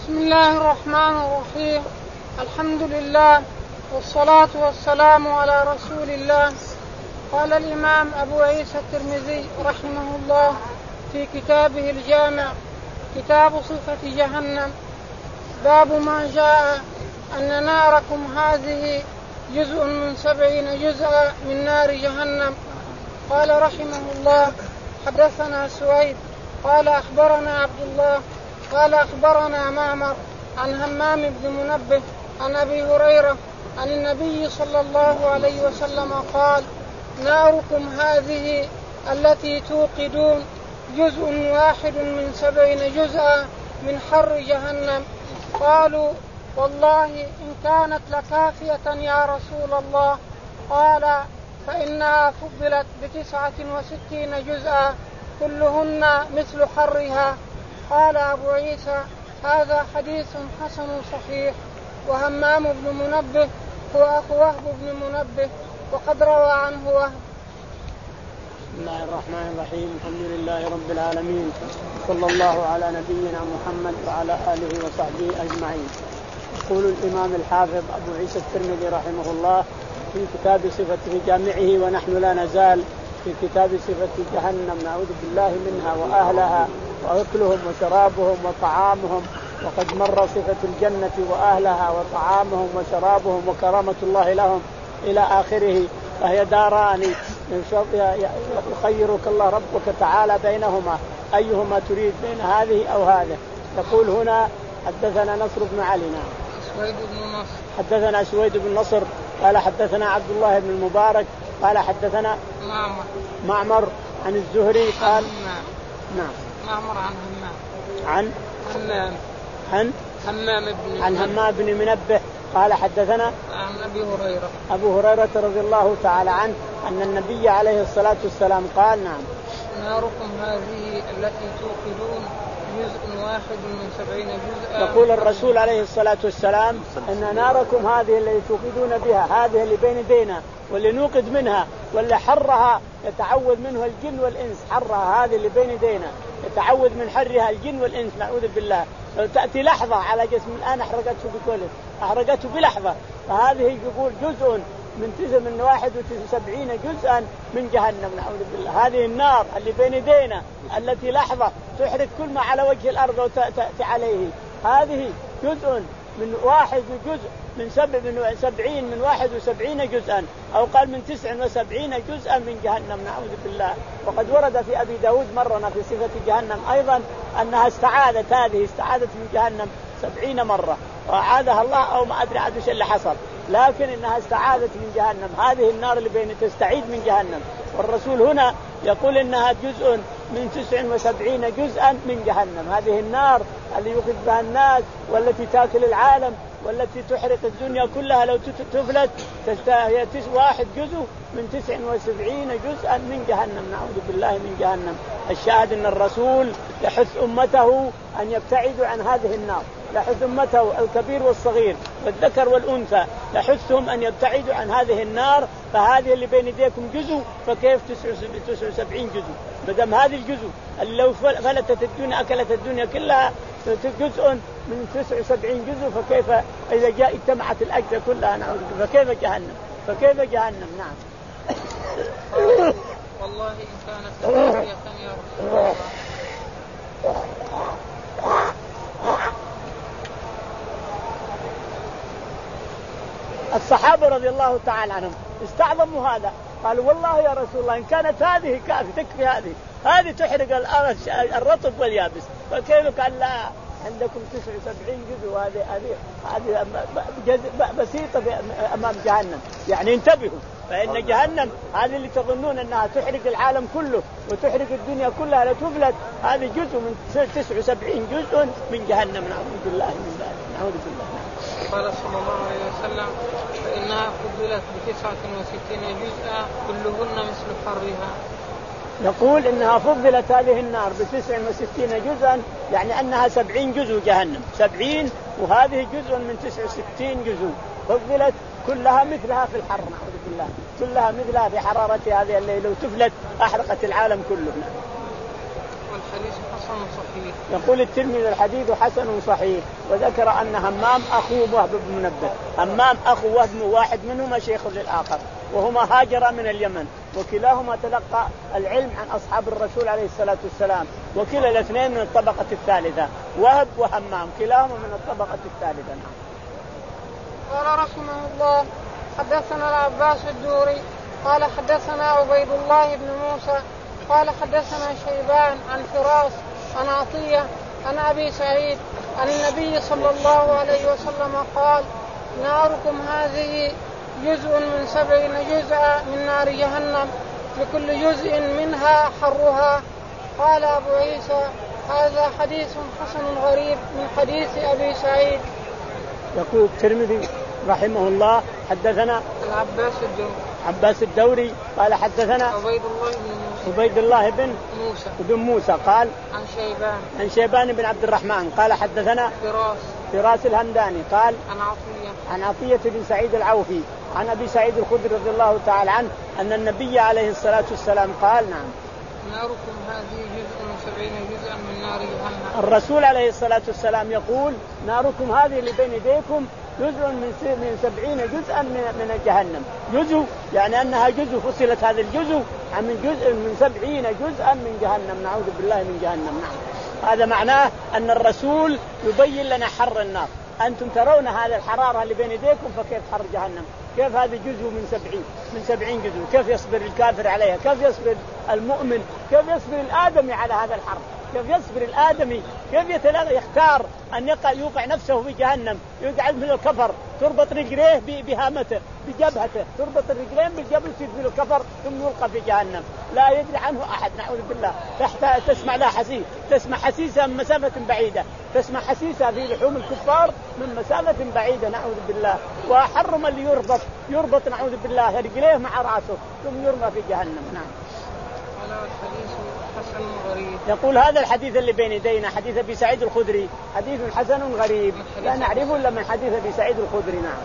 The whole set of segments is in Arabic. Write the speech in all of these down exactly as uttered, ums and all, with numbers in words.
بسم الله الرحمن الرحيم. الحمد لله والصلاة والسلام على رسول الله. قال الإمام أبو عيسى الترمذي رحمه الله في كتابه الجامع كتاب صفة جهنم: باب ما جاء أن ناركم هذه جزء من سبعين جزءا من نار جهنم. قال رحمه الله: حدثنا سويد قال أخبرنا عبد الله قال أخبرنا معمر عن همام بن منبه عن أبي هريرة عن النبي صلى الله عليه وسلم قال: ناركم هذه التي توقدون جزء واحد من سبعين جزءا من حر جهنم. قالوا: والله إن كانت لكافية يا رسول الله. قال: فإنها فضلت بتسعة وستين جزءا كلهن مثل حرها. قال أبو عيسى: هذا حديث حسن صحيح. وهمام بن منبه هو أخو وهب بن منبه وقد روى عنه وهب. بسم الله الرحمن الرحيم. الحمد لله رب العالمين، صلى الله على نبينا محمد وعلى آله وصحبه أجمعين. يقول الإمام الحافظ أبو عيسى الترمذي رحمه الله في كتاب صفة جامعه، ونحن لا نزال في كتاب صفة جهنم، نعوذ بالله منها وأهلها وأكلهم وشرابهم وطعامهم. وقد مر صفة الجنة وأهلها وطعامهم وشرابهم وكرامة الله لهم إلى آخره، فهي داران يخيرك الله ربك تعالى بينهما أيهما تريد، بين هذه أو هذا. يقول هنا: حدثنا نصر بن علي سويد بن نصر حدثنا سويد بن نصر قال حدثنا عبد الله بن المبارك قال حدثنا معمر معمر عن الزهري قال: نعم معمر عن همام عن همام عن همام بن عن همام بن منبه قال حدثنا عن أبي هريرة أبو هريرة رضي الله تعالى عنه أن النبي عليه الصلاة والسلام قال: نعم ناركم هذه التي توقدون جزء واحد من سبعين جزءا. يقول الرسول عليه الصلاة والسلام: أن ناركم هذه التي توقدون بها، هذه اللي بين يدينا واللي نوقد منها واللي حرها يتعوذ منه الجن والإنس، حرها هذه اللي بين يدينا يتعوذ من حرها الجن والإنس، نعوذ بالله. لو تأتي لحظة على جسم الآن أحرقته بكل أحرقته بلحظة، فهذه يقول جزء من تسع من واحد وسبعين جزءا من جهنم، نعوذ بالله. هذه النار اللي بين يدينا التي لحظة تحرق كل ما على وجه الأرض وتأتي عليه، هذه جزء من واحد جزء من سبع من سبعين من واحد وسبعين جزءا، أو قال من تسع وسبعين جزءا من جهنم، نعوذ بالله. وقد ورد في أبي داود مرنا في صفة جهنم أيضا أنها استعاذت، هذه استعاذت من جهنم سبعين مرة وأعاذها الله، أو ما أدري عاد وش اللي حصل، لكن إنها استعاذت من جهنم. هذه النار اللي بين تستعيذ من جهنم، والرسول هنا يقول إنها جزء من تسع وسبعين جزءا من جهنم. هذه النار اللي يوقد بها الناس والتي تأكل العالم والتي تحرق الدنيا كلها لو تفلت، هي واحد جزء من تسع وسبعين جزءا من جهنم، نعوذ بالله من جهنم. الشاهد أن الرسول يحث أمته أن يبتعدوا عن هذه النار، يحث أمته الكبير والصغير والذكر والأنثى، يحثهم أن يبتعدوا عن هذه النار. فهذه اللي بين يديكم جزء، فكيف تسع وسبعين جزء؟ مدام هذه الجزء اللي لو فلتت الدنيا أكلت الدنيا كلها جزء من تسع وسبعين جزء، فكيف إذا جاء اجتمعت الأجزاء كلها، نعوذ بالله، فكيف جهنم فكيف جهنم نعم. والله إن كانت لكافية يا رسول الله. الصحابة رضي الله تعالى عنهم استعظموا هذا، قالوا: والله يا رسول الله إن كانت هذه كافية تكفي، هذه هذه تحرق الرطب واليابس، فكيف قال لا عندكم تسع وسبعين جزء، وهذه هذه هذه بسيطة أمام جهنم. يعني انتبهوا، فإن جهنم هذه اللي تظنون أنها تحرق العالم كله وتحرق الدنيا كلها لا تفلت، هذه جزء من تسع وسبعين جزء من جهنم، نعوذ بالله من ذلك، نعوذ بالله. قال صلى الله عليه وسلم: فإنها فضلت بتسعة وستين جزءا كلهن مثل حرها. يقول إنها فضلت هذه النار بتسع وستين جزءا، يعني أنها سبعين جزء جهنم، سبعين وهذه جزء من تسع وستين جزء، فضلت كلها مثلها في الحر، نعوذ بالله، كلها مثلها في حرارة هذه الليل، لو تفلت أحرقت العالم كله. والحديث حسن صحيح. يقول الترمذي الحديث حسن صحيح، وذكر أن همام أخوه وهب بن منبه. همام أخو وهب واحد منهما شيخ للآخر، وهما هاجرا من اليمن، وكلاهما تلقى العلم عن أصحاب الرسول عليه الصلاة والسلام، وكلا الاثنين من الطبقة الثالثة، وهب وهمام كلاهما من الطبقة الثالثة. قال رحمه الله حدثنا العباس الدوري قال حدثنا عبيد الله بن موسى قال حدثنا شيبان عن فراس عن عطية عن أبي سعيد عن النبي صلى الله عليه وسلم قال ناركم هذه جزء من سبعين جزءا من نار جهنم لكل جزء منها حرها. قال أبو عيسى هذا حديث حسن غريب من حديث أبي سعيد. يقول الترمذي رحمه الله حدثنا العباس الدوري عباس الدوري قال حدثنا عبيد الله بن موسى عبيد الله بن موسى بن موسى قال عن شيبان عن شيبان بن عبد الرحمن قال حدثنا فراس فراس الهمداني قال عن عطية عن عطية بن سعيد العوفي عن أبي سعيد الخدري رضي الله تعالى عنه أن النبي عليه الصلاة والسلام قال نعم ناركم هذه جزء من سبعين جزءا من نار جهنم. الرسول عليه الصلاة والسلام يقول ناركم هذه اللي بين يديكم جزء من من سبعين جزءا من من جهنم. جزء يعني أنها جزء فصلت هذا الجزء عن من جزء من سبعين جزءا من جهنم، نعوذ بالله من جهنم. نعم هذا معناه أن الرسول يبين لنا حر النار. أنتم ترون هذا الحرارة اللي بين يديكم، فكيف حر جهنم؟ كيف هذا جزء من سبعين من سبعين جزء؟ كيف يصبر الكافر عليها؟ كيف يصبر المؤمن؟ كيف يصبر الآدمي على هذا الحر؟ كيف يصبر الآدمي؟ كيف يتلاقى يختار أن يقع يوقع نفسه في جهنم، يقعد من الكفر، تربط رجليه بهامته بجبهته، تربط الرجلين بالجبل يصير من الكفر ثم يلقى في جهنم لا يدري عنه أحد، نعوذ بالله. تحت تسمع لا حسيس، تسمع حسيسة من مسافة بعيدة، تسمع حسيسة في لحوم الكفار من مسافة بعيدة، نعوذ بالله. وأحر من اللي يربط يربط نعوذ بالله رجليه مع رأسه ثم يرمى في جهنم. نعم. الحديث حسن غريب. يقول هذا الحديث اللي بين يدينا حديث أبي سعيد الخدري حديث حسن غريب لا نعرفه إلا من حديث أبي سعيد الخدري. نعم.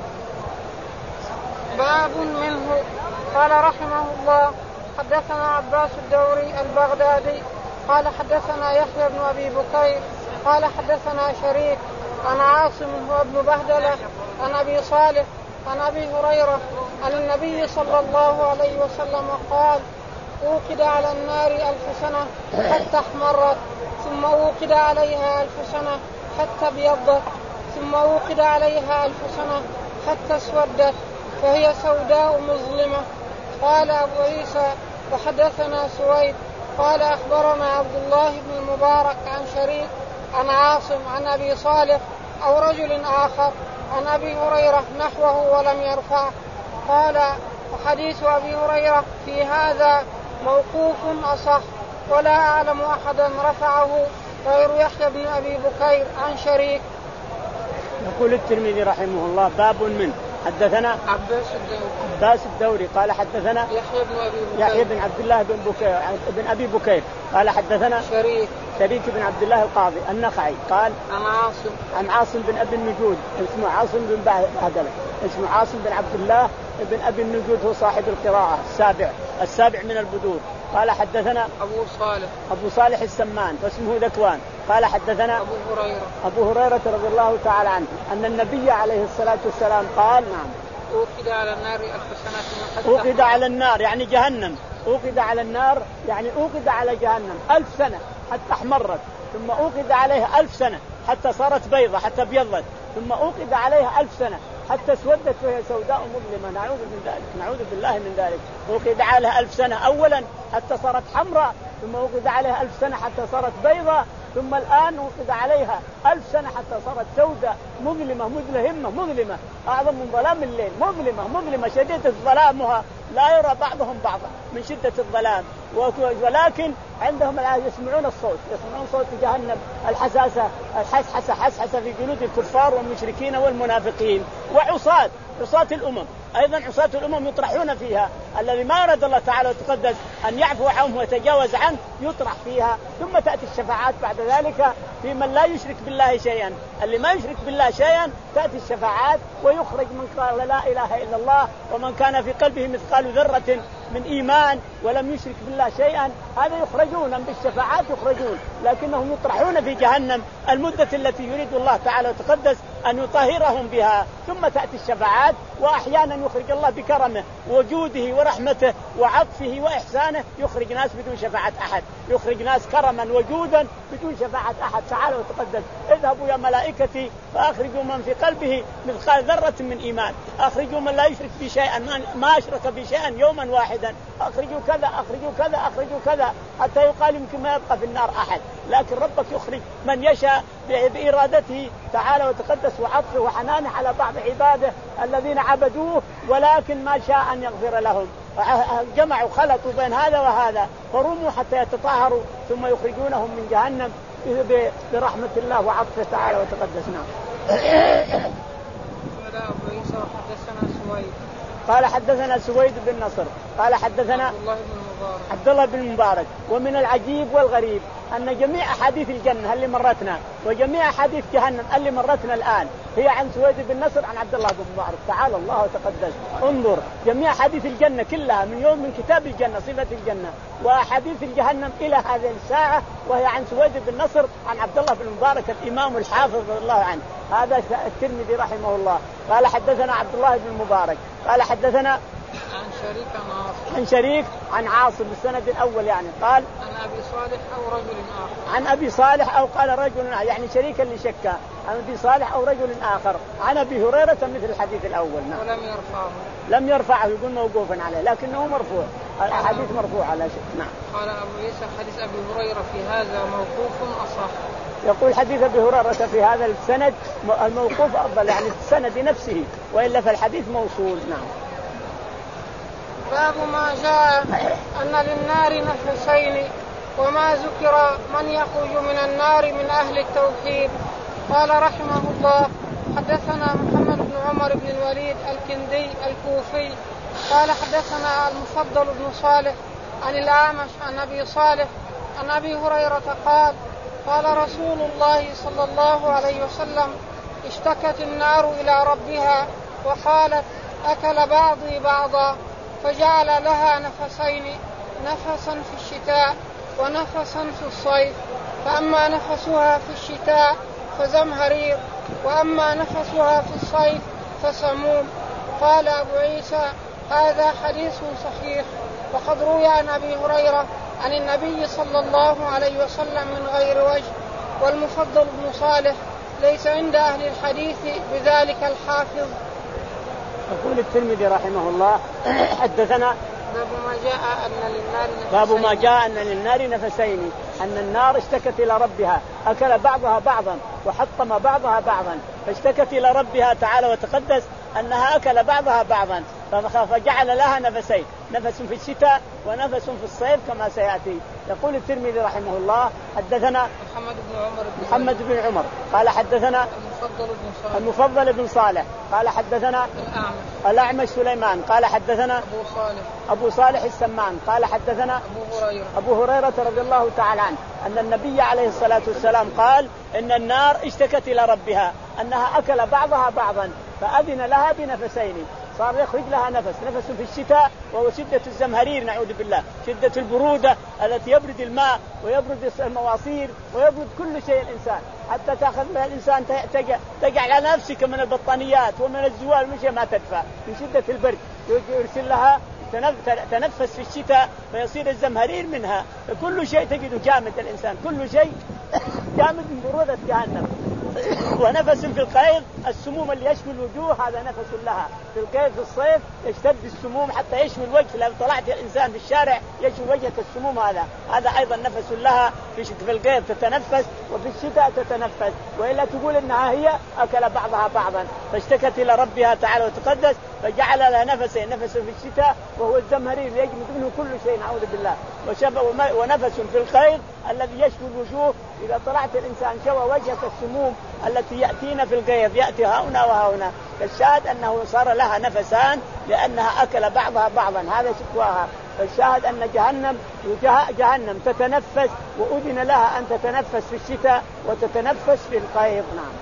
باب منه. قال رحمه الله حدثنا عباس الدوري البغدادي قال حدثنا يحيى بن أبي بكير قال حدثنا شريك عن عاصم هو ابن بهدلة عن أبي صالح عن أبي هريرة عن النبي صلى الله عليه وسلم قال أوقد على النار ألف سنة حتى احمرت، ثم أوقد عليها ألف سنة حتى ابيضت، ثم أوقد عليها ألف سنة حتى اسودت فهي سوداء مظلمة. قال أبو عيسى وحدثنا سويد قال أخبرنا عبد الله بن المبارك عن شريك عن عاصم عن أبي صالح أو رجل آخر عن أبي هريرة نحوه ولم يرفع. قال وحديث أبي هريرة في هذا موقوف أصح، ولا أعلم أحدا رفعه غير يحيى بن أبي بكير عن شريك. يقول الترمذي رحمه الله باب من حدثنا عباس الدوري عباس الدوري قال حدثنا يحيى بن أبي بكير يحيى بن عبد الله بن بكير بن أبي بكير قال حدثنا شريك شريك بن عبد الله القاضي النخعي قال عن عاصم عن عاصم بن أبي النجود اسمه عاصم بن بهدلة اسمه عاصم بن عبد الله بن أبي النجود هو صاحب القراءة السابع السابع من البدور. قال حدثنا أبو صالح أبو صالح السمان واسمه ذكوان قال حدثنا أبو هريرة أبو هريرة رضي الله تعالى عنه أن النبي عليه الصلاة والسلام قال نعم أوقد على النار ألف سنة. أوقد على النار يعني جهنم، أوقد على النار يعني أوقد على جهنم ألف سنة حتى احمرت، ثم أوقد عليها ألف سنة حتى صارت بيضة حتى ابيضت، ثم أوقد عليها ألف سنة حتى اسودت وهي سوداء مظلمة، نعوذ من ذلك نعوذ بالله من ذلك. أوقد عليها ألف سنة أولا حتى صارت حمراء، ثم أوقد عليها ألف سنة حتى صارت بيضة، ثم الآن أوقد عليها ألف سنة حتى صارت سوداء مظلمة مظلمة مظلمة أعظم من ظلام الليل، مظلمة مظلمة شديدة ظلامها لا يرى بعضهم بعضا من شدة الظلام، ولكن عندهم الآن يسمعون الصوت يسمعون صوت جهنم الحساسة الحسحسة حسحسة في جلود الكفار والمشركين والمنافقين وعصاة عصاة الأمم أيضا عصاة الأمم يطرحون فيها، الذي ما أراد الله تعالى وتقدس أن يعفو عنه ويتجاوز عنه يطرح فيها، ثم تأتي الشفاعات بعد ذلك في من لا يشرك بالله شيئا، اللي ما يشرك بالله شيئا تأتي الشفاعات ويخرج من قال لا إله إلا الله ومن كان في قلبه مثقال ذرة من إيمان ولم يشرك بالله شيئا هذا يخرجون بالشفاعات يخرجون، لكنهم يطرحون في جهنم المدة التي يريد الله تعالى وتقدس أن يطهرهم بها، ثم تأتي الشفاعات. وأحيانا يخرج الله بكرمه وجوده ورحمته وعطفه وإحسانه يخرج ناس بدون شفاعة أحد، يخرج ناس كرما وجودا بدون شفاعة أحد تعالى وتقدس. اذهبوا يا ملائكتي فأخرجوا من في قلبه مثقال ذرة من إيمان، أخرجوا من لا يشرك بي شيئا ما أشرك بي شيئا يوما واحدا، أخرجوا كذا أخرجوا كذا أخرجوا كذا، حتى يقال يمكن ما يبقى في النار أحد. لكن ربك يخرج من يشاء بإرادته تعالى وتقدس وعطفه وحنانه على بعض عباده الذين عبدوه، ولكن ما شاء أن يغفر لهم. جمعوا خلطوا بين هذا وهذا فرموا حتى يتطهروا ثم يخرجونهم من جهنم برحمة الله وعطفه تعالى وتقدس. نعم. قال حدثنا سويد بن نصر قال حدثنا عبد الله بن المبارك. ومن العجيب والغريب أن جميع أحاديث الجنة اللي مرتنا وجميع أحاديث جهنم اللي مرتنا الآن هي عن سويد بن نصر عن عبد الله بن المبارك تعالى الله وتقدس. انظر جميع أحاديث الجنة كلها من يوم من كتاب الجنة صفة الجنة وأحاديث الجهنم إلى هذه الساعة وهي عن سويد بن نصر عن عبد الله بن المبارك الإمام الحافظ رضي الله عنه. هذا الترمذي رحمه الله قال حدثنا عبد الله بن المبارك قال حدثنا عن شريك عن عاصم عن شريك عن عاصم بالسند الأول يعني قال عن أبي صالح أو رجل آخر عن أبي صالح أو قال رجل آخر يعني شريك اللي شكا عن أبي صالح أو رجل آخر عن أبي هريرة مثل الحديث الأول. نعم. ولم يرفعه لم يرفعه يقول موقوفا عليه لكنه مرفوع الحديث مرفوع على شيء. نعم. قال أبو عيسى حديث أبي هريرة في هذا موقوف أصح. يقول حديث أبي هريرة في هذا السند الموقوف أفضل يعني السند نفسه وإلا فالحديث موصول. نعم. باب ما جاء أن للنار نفسين وما ذكر من يخرج من النار من أهل التوحيد. قال رحمه الله حدثنا محمد بن عمر بن الوليد الكندي الكوفي قال حدثنا المفضل بن صالح عن الأعمش عن أبي صالح عن أبي هريرة قال قال رسول الله صلى الله عليه وسلم اشتكت النار إلى ربها وقالت أكل بعضي بعضا فجعل لها نفسين نفسا في الشتاء ونفسا في الصيف فأما نفسها في الشتاء فزمهرير وأما نفسها في الصيف فسموم. قال أبو عيسى هذا حديث صحيح وقد روي عن أبي هريرة عن النبي صلى الله عليه وسلم من غير وجه. والمفضل بن صالح ليس عند أهل الحديث بذلك الحافظ. يقول الترمذي رحمه الله حدثنا باب ما جاء أن للنار نفسين باب ما جاء أن للنار نفسين أن النار اشتكت إلى ربها أكل بعضها بعضا وحطم بعضها بعضا فاشتكت إلى ربها تعالى وتقدس أنها أكل بعضها بعضا فجعل لها نفسين نفس في الشتاء ونفس في الصيف كما سيأتي. يقول الترمذي رحمه الله حدثنا محمد بن عمر بن محمد بن عمر قال حدثنا المفضل بن صالح المفضل بن صالح قال حدثنا الأعمش الأعمش سليمان قال حدثنا أبو صالح أبو صالح السمان قال حدثنا أبو هريرة أبو هريرة رضي الله تعالى عنه أن النبي عليه الصلاة والسلام قال إن النار اشتكت إلى ربها أنها أكل بعضها بعضا فأذن لها بنفسين صار يخرج لها نفس نفس في الشتاء وهو شدة الزمهرير نعوذ بالله شدة البرودة التي يبرد الماء ويبرد المواصير ويبرد كل شيء الإنسان حتى تأخذ لها الإنسان تقع على نفسك من البطانيات ومن الزوال مش ما تدفع من شدة البرد يرسل لها تنفس في الشتاء فيصير الزمهرير منها كل شيء تجده جامد الإنسان كل شيء جامد من برودة جهنم. ونفس في القيظ السموم اللي يشوي الوجوه هذا نفس لها في القيظ في الصيف يشتد السموم حتى يشوي الوجه لو طلعت الإنسان في الشارع يشوي وجهك السموم هذا هذا أيضا نفس لها في في القيظ تتنفس وفي الشتاء تتنفس وإلا تقول إنها هي أكل بعضها بعضا فاشتكت إلى ربها تعالى وتقدس فجعل لها نفسين نفس في الشتاء وهو الزمهرير يجمد منه كل شيء نعوذ بالله ونفس في القيظ الذي يشوي الوجوه إذا طلعت الإنسان شوى وجهك السموم التي يأتينا في القيظ يأتي هنا وهنا فالشاهد أنه صار لها نفسان لأنها أكل بعضها بعضا هذا شكواها. فالشاهد أن جهنم جهنم تتنفس وأذن لها أن تتنفس في الشتاء وتتنفس في القيظ. نعم.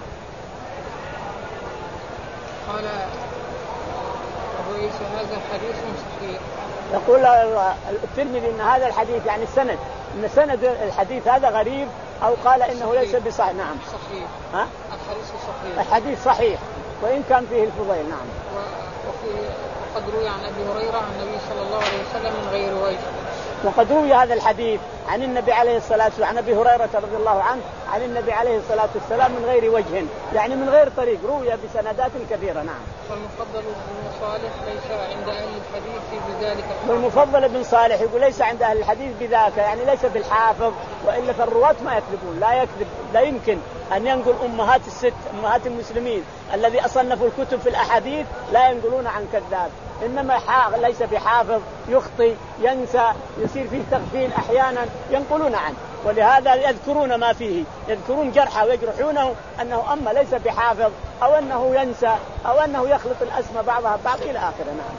قال أبو عيسى هذا حديث صحيح يقول الترمذي ان هذا الحديث يعني السند ان سند الحديث هذا غريب او قال انه ليس بصحيح. نعم صحيح. ها؟ الحديث صحيح. الحديث صحيح وان كان فيه الفضيل. نعم. وفي وقد روي عن ابي هريره عن النبي صلى الله عليه وسلم من غير وجه. وقد روي هذا الحديث عن النبي عليه الصلاة والسلام عن أبي هريرة رضي الله عنه عن النبي عليه الصلاة والسلام من غير وجه يعني من غير طريق روي بسندات كثيرة. نعم. والمفضل بن صالح ليس عند أهل الحديث بذلك. والمفضل بن صالح يقول ليس عند أهل الحديث بذاك يعني ليس بالحافظ وإلا فالرواة ما يكذبون لا يكذب لا يمكن أن ينقل أمهات الست أمهات المسلمين الذي أصنفوا الكتب في الأحاديث لا ينقلون عن كذاب إنما ليس بحافظ يخطي ينسى يصير فيه تغفيل أحيانا ينقلون عنه ولهذا يذكرون ما فيه يذكرون جرحه ويجرحونه أنه أما ليس بحافظ أو أنه ينسى أو أنه يخلط الأسماء بعضها بعض إلى آخره. نعم.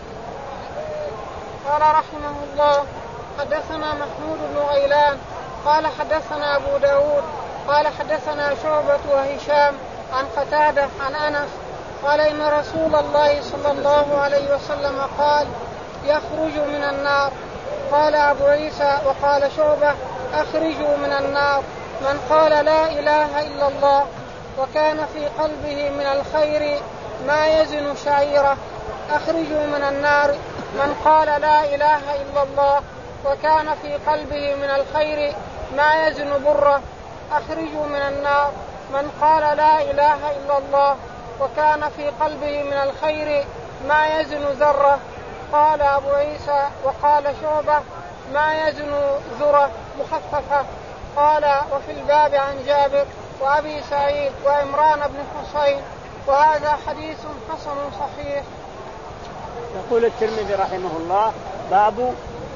قال رحمه الله حدثنا محمود بن غيلان قال حدثنا أبو داود قال حدثنا شعبة وهشام عن قتادة عن أنس قال إن رسول الله صلى الله عليه وسلم قال يخرج من النار. قال أبو عيسى وقال شعبة أخرجوا من النار من قال لا إله إلا الله وكان في قلبه من الخير ما يزن شعيرة. أخرجوا من النار من قال لا إله إلا الله وكان في قلبه من الخير ما يزن برة. أخرجوا من النار من قال لا إله إلا الله وكان في قلبه من الخير ما يزن ذرة. قال أبو عيسى وقال شعبة ما يزن ذرة مخففة. قال وفي الباب عن جابر وأبي سعيد وعمران بن حسين وهذا حديث حسن صحيح. يقول الترمذي رحمه الله باب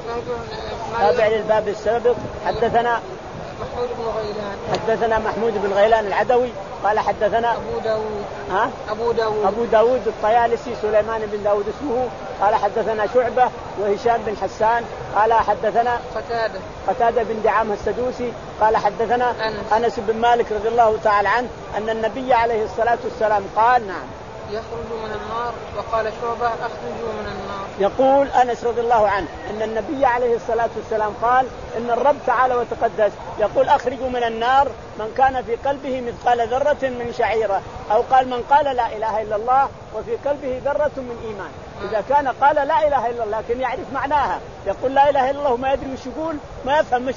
تابع للباب السابق. حدثنا محمود بن غيلان حدثنا محمود بن غيلان العدوي قال حدثنا أبو داود ها أبو داود أبو داود الطيالسي سليمان بن داود اسمه قال حدثنا شعبة وهشام بن حسان قال حدثنا قتادة قتادة بن دعامة السدوسي قال حدثنا أنس, أنس بن مالك رضي الله تعالى عنه أن النبي عليه الصلاة والسلام قال نعم يخرج من النار. وقال شعبة أخرجوا من النار. يقول أنس رضي الله عنه أن النبي عليه الصلاة والسلام قال إن الرب تعالى وتقدس يقول أخرجوا من النار من كان في قلبه مثقال ذرة من شعيرة أو قال من قال لا إله إلا الله وفي قلبه ذرة من إيمان. إذا كان قال لا إله إلا الله لكن يعرف معناها يقول لا إله إلا الله وما يدري وش يقول ما يفهم مش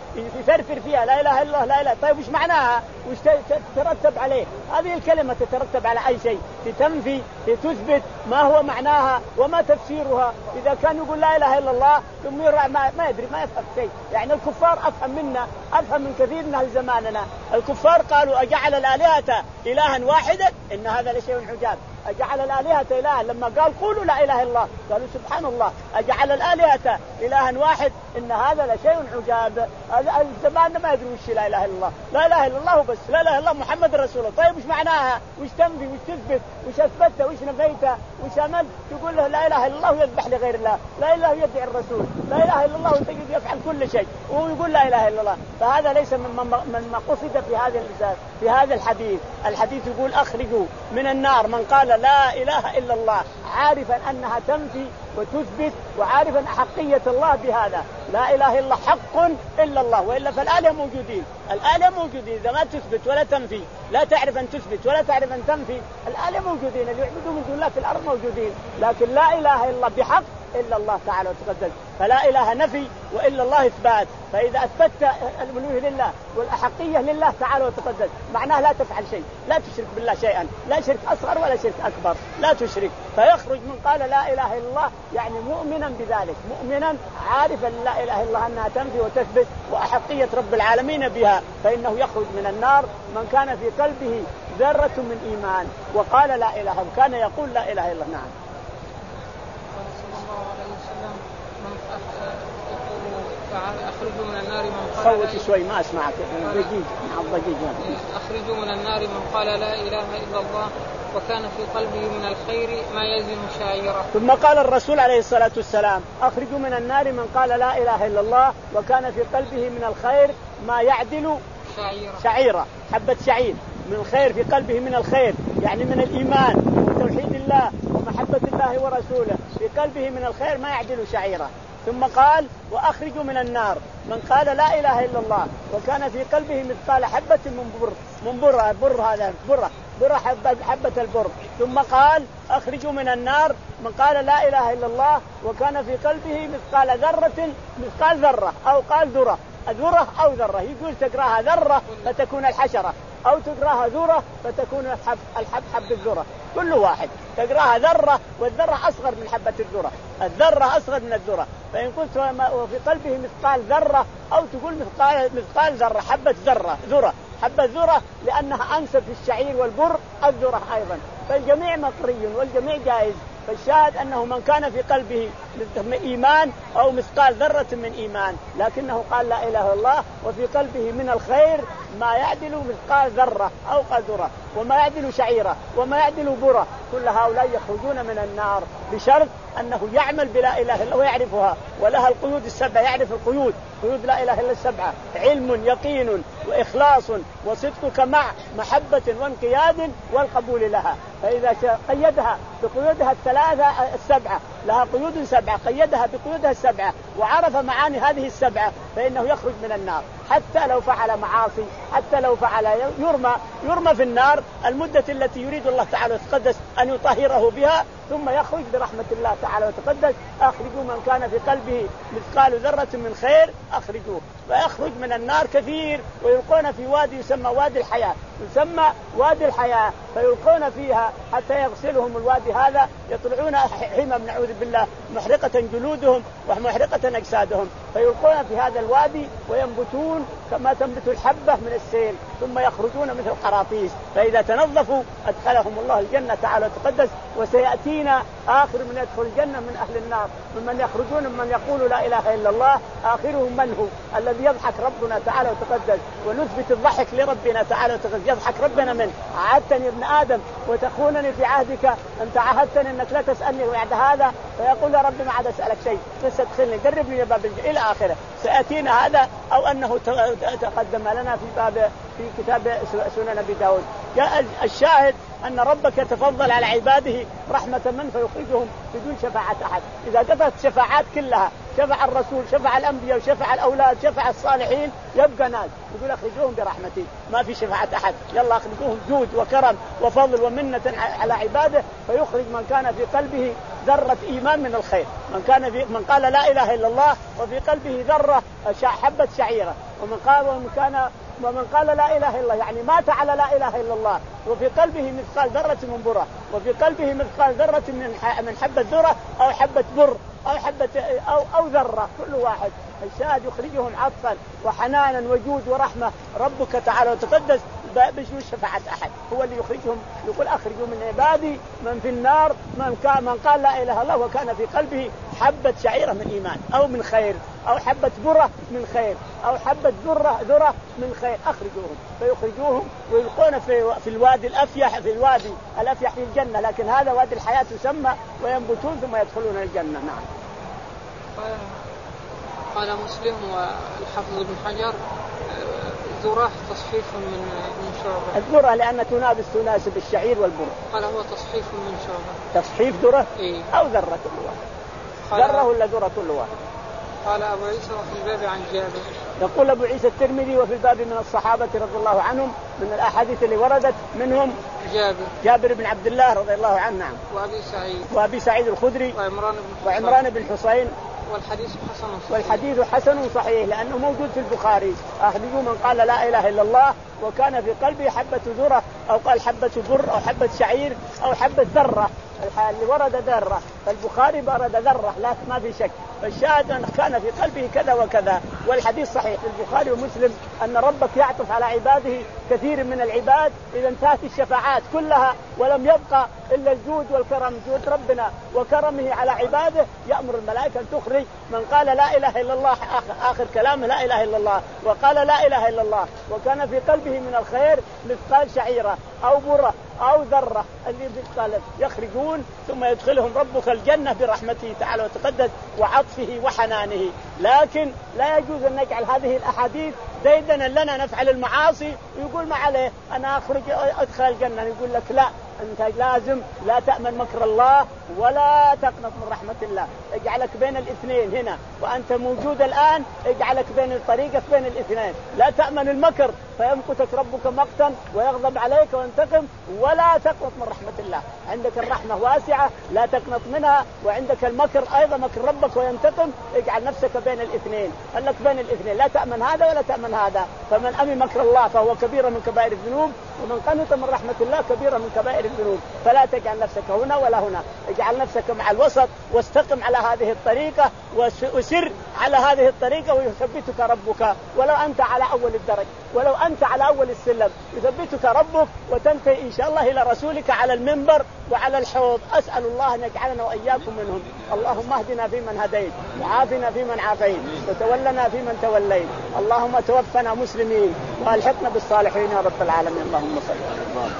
يفرفر فيها لا إله إلا الله لا إله. طيب وش معناها وش تترتب عليه؟ هذه الكلمة تترتب على أي شيء تنفي تثبت ما هو معناها وما تفسيرها. إذا كان يقول لا إله إلا الله ثم ما, ما يدري ما يفهم شيء. يعني الكفار أفهم منا أفهم من كثير من أهل زماننا. الكفار قالوا أجعل الآلهة إلها واحدا إن هذا لشيء عجاب. أجعل الآلهة إلها لما قال قولوا لا إله إلا الله قالوا سبحان الله أجعل الآلهة إلها واحد إن هذا لشيء عجاب. الزمان ما يدري وش لا إله إلا الله لا إله إلا الله بس لا إله إلا الله محمد رسول الله. طيب وش معناها وش تنفي وش تثبت وش أثبتها وش نفيتها وش أمل؟ تقول له لا إله إلا الله ويذبح لغير الله لا إله يدعي الرسول لا إله إلا الله وتجد يفعل كل شيء وهو يقول لا إله إلا الله. فهذا ليس من ما قصد في هذا في هذا الحديث. الحديث يقول أخرجوا من النار من قال لا إله إلا الله عارفا أنها تنفي وتثبت وعارفا أحقية الله بهذا لا إله إلا الله حق إلا الله وإلا فالآلهة موجودين. الآلهة موجودين إذا ما تثبت ولا تنفي لا تعرف أن تثبت ولا تعرف أن تنفي الآلهة موجودين اللي يعبدون من دون الله في الأرض موجودين لكن لا إله إلا الله بحق إلا الله تعالى وتقدس. فلا إله نفي وإلا الله إثبات. فإذا أثبتت الألوهية لله والأحقية لله تعالى وتقدس معناه لا تفعل شيء لا تشرك بالله شيئا لا شرك أصغر ولا شرك أكبر لا تشرك. فيخرج من قال لا إله إلا الله يعني مؤمنا بذلك مؤمنا عارفا لا إله إلا الله أنها تنفي وتثبت وأحقية رب العالمين بها فإنه يخرج من النار من كان في قلبه ذرة من إيمان وقال لا إله إلا الله كان يقول لا إله إلا الله. نعم. أخرجوا من النار من قال صوت شوي ما أسمعك ضجيج مع الضجيج. أخرجوا من النار من قال لا إله إلا الله وكان في قلبه من الخير ما يزن شعيرة. ثم قال الرسول عليه الصلاة والسلام أخرجوا من النار من قال لا إله إلا الله وكان في قلبه من الخير ما يعدل شعيرة, شعيرة. حبة شعير من خير في قلبه من الخير يعني من الإيمان وتوحيد الله ومحبة الله ورسوله في قلبه من الخير ما يعدل شعيرة. ثم قال وأخرجوا من النار من قال لا إله إلا الله وكان في قلبه مثقال حبة من بر من بر بر هذا بر بر حبة, حبة البر. ثم قال أخرجوا من النار من قال لا إله إلا الله وكان في قلبه مثقال ذرة مثقال ذرة أو قال ذرة ذرة أو ذرة. يقول تقراها ذرة فتكون الحشرة أو تقراها ذرة فتكون الحب الحب حب الذرة. كل واحد تقراها ذرة والذرة أصغر من حبة الذرة. الذرة أصغر من الذرة. فإن قلت وفي قلبه مثقال ذرة أو تقول مثقال مثقال ذرة حبة ذرة ذرة حبة ذرة لأنها أنسب في الشعير والبر الذرة أيضا. فالجميع مقري والجميع جائز. فالشاهد أنه من كان في قلبه إيمان أو مثقال ذرة من إيمان لكنه قال لا إله إلا الله وفي قلبه من الخير ما يعدل مثقال ذرة أو قدرة وما يعدل شعيرة وما يعدل برة كل هؤلاء يخرجون من النار بشرط أنه يعمل بلا إله إلا الله ويعرفها ولها القيود السبعة. يعرف القيود قيود لا إله إلا السبعة علم يقين وإخلاص وصدقك مع محبة وانقياد والقبول لها. فإذا قيدها بقيودها الثلاثة السبعة لها قيود سبعة قيدها بقيودها السبعة وعرف معاني هذه السبعة فإنه يخرج من النار حتى لو فعل معاصي حتى لو فعل يرمى يرمى في النار المدة التي يريد الله تعالى وتقدس أن يطهره بها ثم يخرج برحمة الله تعالى وتقدس. أخرجوا من كان في قلبه مثقال ذرة من خير أخرجوه. ويخرج من النار كثير ويلقون في وادي يسمى وادي الحياة يسمى وادي الحياة فيلقون فيها حتى يغسلهم الوادي هذا يطلعون حمم نعوذ بالله محرقة جلودهم ومحرقة أجسادهم فيلقون في هذا الوادي وينبتون كما تنبت الحبة من السيل ثم يخرجون مثل القراطيس. فإذا تنظفوا أدخلهم الله الجنة تعالى وتقدس. وسيأتينا آخر من يدخل الجنة من أهل النار ممن يخرجون من يقول لا إله إلا الله آخرهم من هو الذي يضحك ربنا تعالى وتقدس ونثبت الضحك لربنا تعالى وتقدس. يضحك ربنا من عهدتني ابن آدم وتخونني في عهدك أنت عهدتني أنك لا تسألني بعد هذا فيقول يا رب ما عاد أسألك شيء بس ادخلني دربني يا باب الجنة إلى آخره. سيأتينا هذا أو أنه تقدم لنا في باب في كتاب سنن أبي داود. جاء الشاهد أن ربك يتفضل على عباده رحمة من فيخرجهم بدون شفاعة أحد. إذا قطعت شفاعات كلها شفع الرسول شفع الأنبياء وشفع الأولاد شفع الصالحين يبقى ناس يقول أخرجوهم برحمتي ما في شفاعة أحد. يلا أخرجوهم جود وكرم وفضل ومنة على عباده فيخرج من كان في قلبه ذرة إيمان من الخير. من كان في من قال لا إله إلا الله وفي قلبه ذرة حبة شعيرة ومن قال ومن كان ومن قال لا إله إلا الله يعني مات على لا إله إلا الله وفي قلبه مثقال ذرة من بره وفي قلبه مثقال ذرة من من حبة ذرة أو حبة بر أو حبة أو أو ذرة كل واحد. الشاهد يخرجهم عطفا وحنانا وجود ورحمة. ربك تعالى وتقدس بشو شفاعة أحد هو اللي يخرجهم. يقول أخرجوا من عبادي من في النار من كان من قال لا إله إلا الله وكان في قلبه حبة شعيرة من إيمان أو من خير أو حبة ذرة من خير أو حبة ذرة ذرة من خير أخرجوهم. فيخرجوهم ويلقون في في الوادي الأفيح في الوادي الأفيح في الجنة لكن هذا وادي الحياة يسمى وينبتون ثم يدخلون الجنة. نعم. قال مسلم والحافظ ابن حجر ذرة تصحيف من من شعبة. الذرة لأن تنافس تناسب الشعير والبر. قال هو تصحيف من شعبة. تصحيف ذرة إيه؟ أو ذرة كل واحد. ذرة ولا ذرة كل واحد. قال أبو عيسى وفي الباب عن جابر. يقول أبو عيسى الترمذي وفي الباب من الصحابة رضي الله عنهم من الأحاديث اللي وردت منهم جابر جابر بن عبد الله رضي الله عنه. نعم. وأبي سعيد وأبي سعيد الخدري وعمران بن وعمران بن حسين. والحديث حسن صحيح. والحديث حسن صحيح لأنه موجود في البخاري. أخرجوا من قال لا إله إلا الله وكان في قلبه حبة ذرة أو قال حبة بر أو حبة شعير أو حبة ذرة اللي ورد ذرة. فالبخاري ورد ذرة لا ما في شك. فالشاهد أن كان في قلبه كذا وكذا. والحديث صحيح في البخاري ومسلم أن ربك يعطف على عباده كثير من العباد إذا انتهت الشفاعات كلها ولم يبقى إلا الجود والكرم جود ربنا وكرمه على عباده يأمر الملائكة أن تخرج من قال لا إله إلا الله آخر, آخر كلامه لا إله إلا الله وقال لا إله إلا الله وكان في قلبه من الخير مثقال شعيرة أو برة أو ذرة اللي قال يخرجون ثم يدخلهم ربك الجنة برحمته تعالى وتقدس وعطفه وحنانه. لكن لا يجوز أن نجعل هذه الأحاديث ديدنا لنا نفعل المعاصي ويقول ما عليه أنا أخرج أدخل الجنة. يقول لك لا، أنت لازم لا تأمن مكر الله ولا تقنط من رحمة الله. اجعلك بين الاثنين هنا وأنت موجود الآن، اجعلك بين الطريقة بين الاثنين. لا تأمن المكر فيمقتك ربك مقتا ويغضب عليك وينتقم، ولا تقنط من رحمة الله. عندك الرحمة واسعة لا تقنط منها، وعندك المكر أيضا مكر ربك وينتقم. اجعل نفسك بين الاثنين، قال لك بين الاثنين، لا تأمن هذا ولا تأمن هذا. فمن أمن مكر الله فهو كبيرة من كبائر الذنوب، ومن قنط من رحمة الله كبيرة من كبائر الذنوب. فلا تجعل نفسك هنا ولا هنا، اجعل نفسك مع الوسط واستقم على هذه الطريقة وسر على هذه الطريقة ويثبتك ربك. ولو أنت على أول الدرج، ولو أنت على أول السلم يثبتك ربك وتنتهي إن شاء الله إلى رسولك على المنبر وعلى الحوض. أسأل الله أن يجعلنا وإياكم منهم. اللهم اهدنا فيمن هديت، وعافنا فيمن عافيت، وتولنا فيمن توليت. اللهم توفنا مسلمين والحقنا بالصالحين يا رب العالمين. اللهم صل على الله.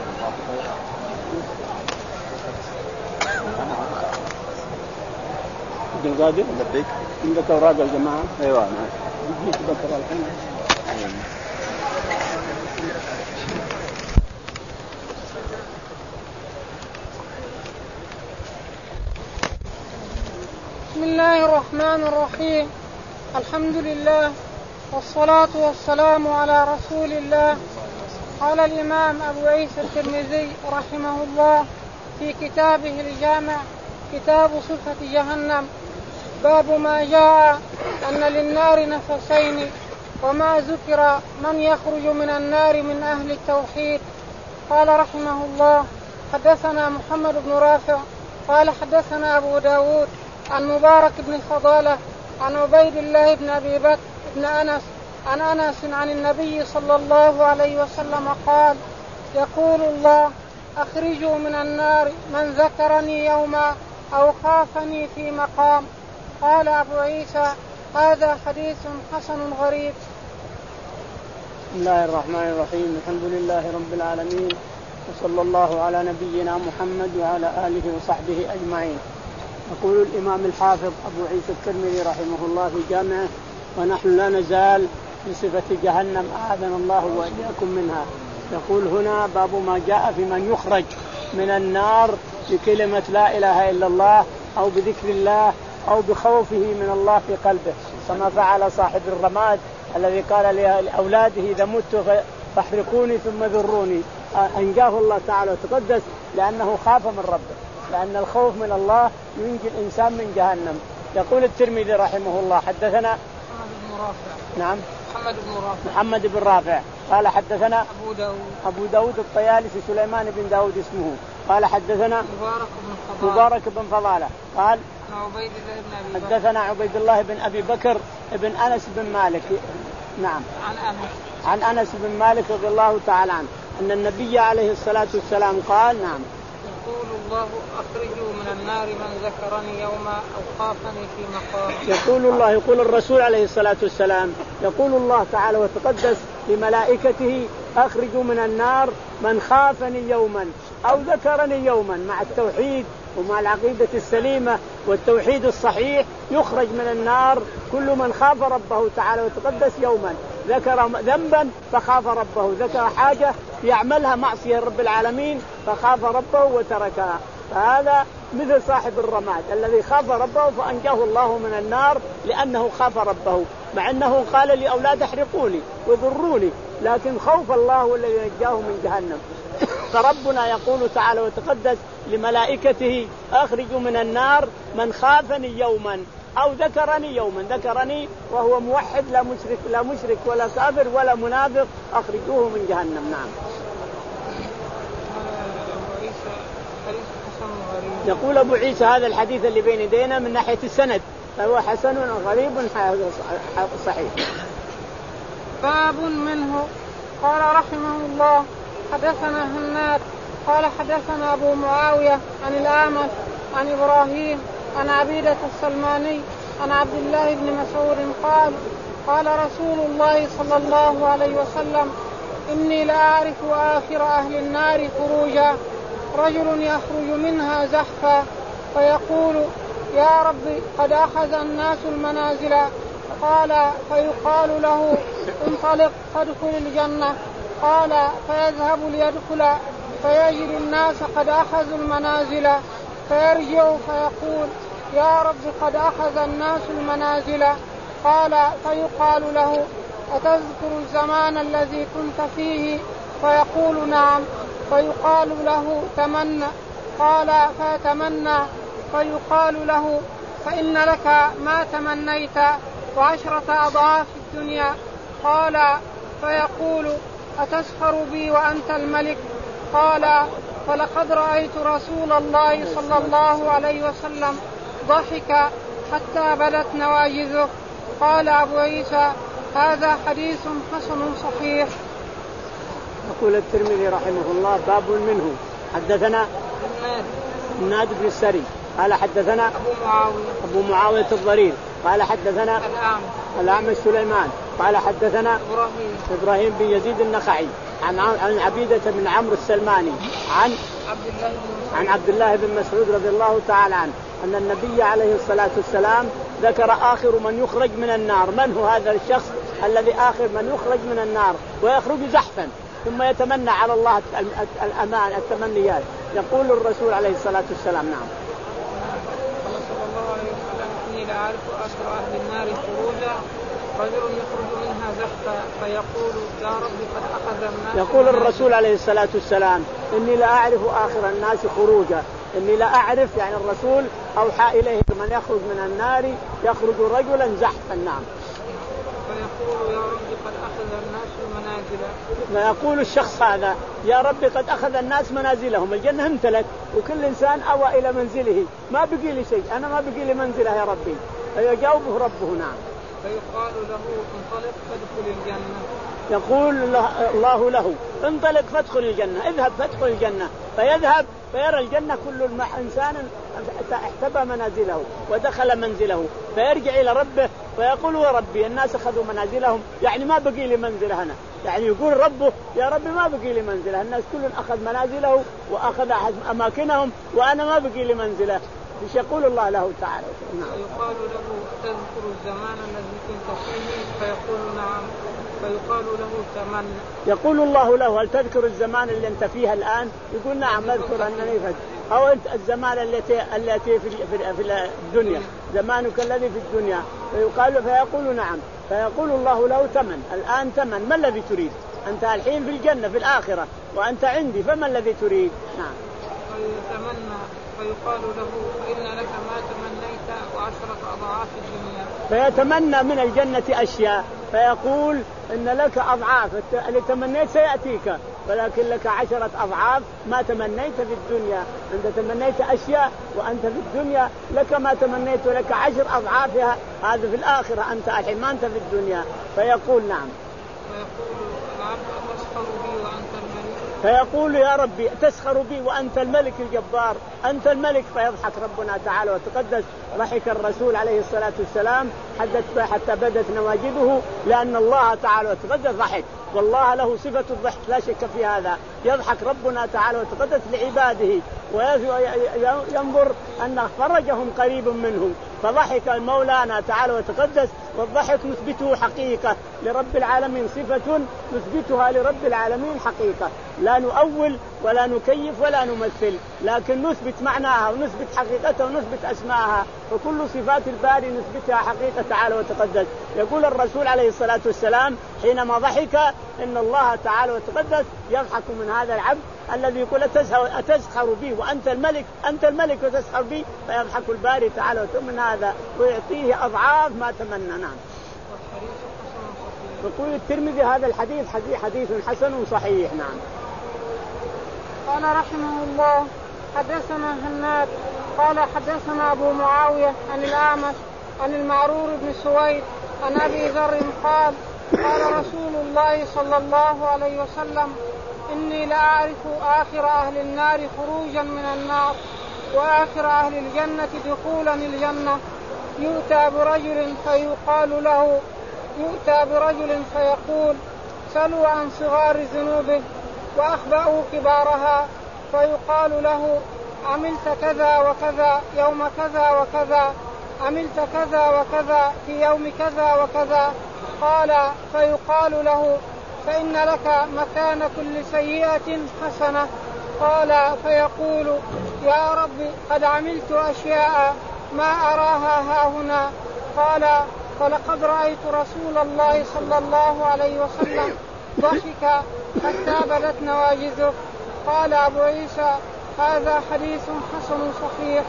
عبد القادر لبيك عندك أوراق الجماعة؟ أيوة نعم. بيجيك بكرة الحين. بسم الله الرحمن الرحيم. الحمد لله والصلاة والسلام على رسول الله. قال الإمام أبو عيسى الترمذي رحمه الله في كتابه الجامع كتاب صفة جهنم: باب ما جاء أن للنار نفسين، وما ذكر من يخرج من النار من أهل التوحيد. قال رحمه الله: حدثنا محمد بن رافع قال حدثنا أبو داود عن مبارك بن فضالة عن عبيد الله بن أبي بكر بن أنس عن أنس عن النبي صلى الله عليه وسلم قال: يقول الله: أخرجوا من النار من ذكرني يوما أو خافني في مقام. قال أبو عيسى: هذا حديث حسن غريب. بسم الله الرحمن الرحيم. الحمد لله رب العالمين، وصلى الله على نبينا محمد وعلى آله وصحبه أجمعين. يقول الإمام الحافظ أبو عيسى الترمذي رحمه الله في جامعه: ونحن لا نزال في صفة جهنم أعاذنا الله وإياكم منها. يقول هنا: باب ما جاء في من يخرج من النار بكلمة لا إله إلا الله أو بذكر الله أو بخوفه من الله في قلبه، كما فعل صاحب الرماد الذي قال لأولاده: إذا مت فاحرقوني ثم ذروني. أنجاه الله تعالى وتقدس لأنه خاف من ربه، لأن الخوف من الله ينجي الإنسان من جهنم. يقول الترمذي رحمه الله: حدثنا محمد بن رافع. نعم محمد بن رافع. محمد بن رافع قال حدثنا أبو داود أبو داود الطيالسي سليمان بن داود اسمه قال حدثنا مبارك بن فضالة مبارك بن فضالة قال عبيد الله بن أبي بكر حدثنا عبيد الله بن أبي بكر بن أنس بن مالك نعم عن أنس عن أنس بن مالك رضي الله تعالى عنه أن النبي عليه الصلاة والسلام قال: نعم يقول الله: أخرجوا من النار من ذكرني يوما أو خافني في مقام. يقول الله، يقول الرسول عليه الصلاة والسلام، يقول الله تعالى وتقدس لملائكته: أخرجوا من النار من خافني يوما أو ذكرني يوما. مع التوحيد ومع العقيدة السليمة والتوحيد الصحيح يخرج من النار كل من خاف ربه تعالى وتقدس يوما، ذكر ذنبا فخاف ربه، ذكر حاجة يعملها معصية رب العالمين فخاف ربه وتركها. فهذا مثل صاحب الرماد الذي خاف ربه فأنجاه الله من النار لأنه خاف ربه، مع أنه قال لأولاده: احرقوني وذروني، لكن خوف الله هو الذي نجاه من جهنم. فربنا يقول تعالى وتقدس لملائكته: أخرجوا من النار من خافني يوما أو ذكرني يوما. ذكرني وهو موحد لا مشرك لا مشرك ولا كافر ولا منافق، أخرجوه من جهنم. نعم. يقول أبو عيسى: هذا الحديث اللي بين يدينا من ناحية السند فهو حسن غريب صحيح. باب منه. قال رحمه الله: حدثنا هناد قال حدثنا أبو معاوية عن الأعمش عن إبراهيم عن عبيدة السلماني عن عبد الله بن مسعود قال: قال رسول الله صلى الله عليه وسلم: إني لأعرف آخر أهل النار خروجا، رجل يخرج منها زحفا فيقول: يا رب قد أخذ الناس المنازل قال فيقال له انطلق فادخل الجنة. قال فيذهب ليدخل فيجد الناس قد أخذوا المنازل فيرجع فيقول يا رب قد أخذ الناس المنازل. قال فيقال له أتذكر الزمان الذي كنت فيه؟ فيقول نعم. فيقال له تمنى. قال فيتمنى. فيقال له فإن لك ما تمنيت وعشرة أضعاف الدنيا. قال فيقول أتسخر بي وأنت الملك؟ قال فلقد رأيت رسول الله صلى الله عليه وسلم ضحك حتى بدت نواجذه. قال أبو عيسى هذا حديث حسن صحيح. يقول الترمذي رحمه الله باب منه. حدثنا الناد بن السري قال حدثنا أبو معاوية أبو معاوية الضرير قال حدثنا الأعمش سليمان قال حدثنا إبراهيم إبراهيم بن يزيد النخعي عن عن عبيدة بن عمرو السلماني عن عبد الله عن عبد الله بن مسعود رضي الله تعالى عنه أن النبي عليه الصلاة والسلام ذكر آخر من يخرج من النار. من هو هذا الشخص الذي آخر من يخرج من النار ويخرج زحفا ثم يتمنى على الله الأمان التمنيات؟ يقول الرسول عليه الصلاة والسلام نعم صلى الله عليه وسلم إني لأعرف أسر أهل النار خروجا رجل يخرج منها زحفا فيقول يا رب قد أخذ الناس. يقول الرسول عليه الصلاة والسلام إني لا أعرف آخر الناس خروجا. إني لا أعرف يعني الرسول أوحى إليه من يخرج من النار يخرج رجلا زحفا. نعم. فيقول يا رب قد أخذ الناس المنازل. فيقول الشخص هذا يا رب قد أخذ الناس منازلهم. الجنة امتلت وكل إنسان أوى إلى منزله ما بقي لي شيء أنا ما بقي لي منزله يا ربي. فيجاوبه ربه نعم. فيقال له انطلق فادخل الجنة. يقول الله له انطلق فادخل الجنة اذهب فادخل الجنة. فيذهب فيرى الجنة كل إنسان احتبى منازله ودخل منزله فيرجع إلى ربه فيقول يا ربي الناس أخذوا منازلهم يعني ما بقي لي منزله أنا. يعني يقول ربه يا ربي ما بقي لي منزله الناس كل أخذ منازله وأخذ أماكنهم وأنا ما بقي لي منزله. ايش يقول الله له تعالى؟ فيقال له تذكر الزمان الذي كنت فيه؟ فيقول نعم. فيقال له تمنى. يقول الله له هل تذكر الزمان اللي انت فيها الآن؟ يقول نعم اذكر انني فد او انت الزمان التي التي في في الدنيا زمانك الذي في الدنيا. فيقال فيقول نعم. فيقول الله له تمن الآن تمن ما الذي تريد؟ انت الحين في الجنة في الآخرة وانت عندي فما الذي تريد؟ نعم. فيتمنى فيقال له إن لك ما تمنيت وعشرة أضعاف الدنيا. فيتمنى من الجنة أشياء فيقول إن لك أضعاف اللي تمنيت سيأتيك ولكن لك عشرة أضعاف ما تمنيت في الدنيا. أنت تمنيت أشياء وأنت في الدنيا لك ما تمنيت ولك عشر أضعافها هذا في الآخرة أنت الحين ما أنت في الدنيا. فيقول نعم. فيقول العبد تسخر بي وأنت الملك. فيقول يا ربي تسخر بي وأنت الملك الجبار أنت الملك. فيضحك ربنا تعالى وتقدس. ضحك الرسول عليه الصلاة والسلام حتى بدت نواجذه لأن الله تعالى وتقدس ضحك والله له صفة الضحك لا شك في هذا. يضحك ربنا تعالى وتقدس لعباده وينظر أن فرجهم قريب منه. فضحك المولانا تعالى وتقدس والضحك نثبته حقيقة لرب العالمين صفة نثبتها لرب العالمين حقيقة لا نؤول ولا نكيف ولا نمثل لكن نثبت معناها ونثبت حقيقتها ونثبت أسماءها وكل صفات الباري نثبتها حقيقة تعالى وتقدس. يقول الرسول عليه الصلاة والسلام حينما ضحك إن الله تعالى وتقدس يضحك من هذا العبد الذي يقول أتسخر بي وأنت الملك أنت الملك وتسخر بي. فيضحك الباري تعالى من هذا ويعطيه أضعاف ما تمنى. نعم. يقول الترمذي هذا الحديث حديث حسن صحيح. نعم. قال رحمه الله حدثنا هناد قال حدثنا أبو معاوية عن الأعمش عن المعرور بن سويد عن أبي ذر قال قال رسول الله صلى الله عليه وسلم إني لأعرف آخر أهل النار خروجا من النار وآخر أهل الجنة دخولا الجنة. يؤتى برجل فيقال له يؤتى برجل فيقول سلوا عن صغار ذنوبه وأخبأوا كبارها. فيقال له عملت كذا وكذا يوم كذا وكذا عملت كذا وكذا في يوم كذا وكذا؟ قال فيقال له فإن لك مكان كل سيئة حسنة. قال فيقول يا رب قد عملت أشياء ما أراها هاهنا. قال فلقد رأيت رسول الله صلى الله عليه وسلم ضحك حتى بدت نواجذه. قال أبو عيسى هذا حديث حسن صحيح.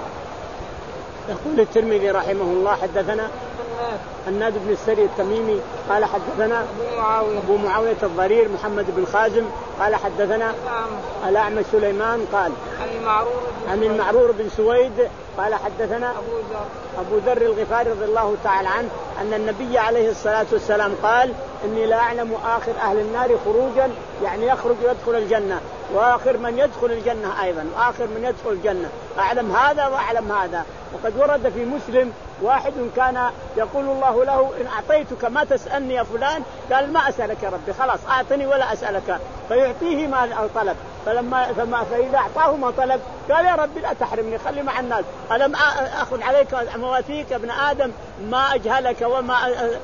يقول الترمذي رحمه الله حدثنا الناد بن السري التميمي قال حدثنا أبو معاوية, أبو معاوية الضرير محمد بن خازم قال حدثنا الأعمش سليمان قال عن المعرور بن سويد قال حدثنا أبو ذر أبو ذر الغفاري رضي الله تعالى عنه أن النبي عليه الصلاة والسلام قال إني لا أعلم آخر أهل النار خروجا يعني يخرج يدخل الجنة وآخر من يدخل الجنة أيضا وآخر من يدخل الجنة أعلم هذا وأعلم هذا. وقد ورد في مسلم واحد كان يقول الله له إن أعطيتك ما تسألني يا فلان قال ما أسألك يا ربي خلاص أعطني ولا أسألك فيعطيه ما طلب فلما فما فإذا أعطاه ما طلب قال يا ربي لا تحرمني خلي مع الناس ألم أخذ عليك مواسيك يا ابن آدم ما أجهلك وما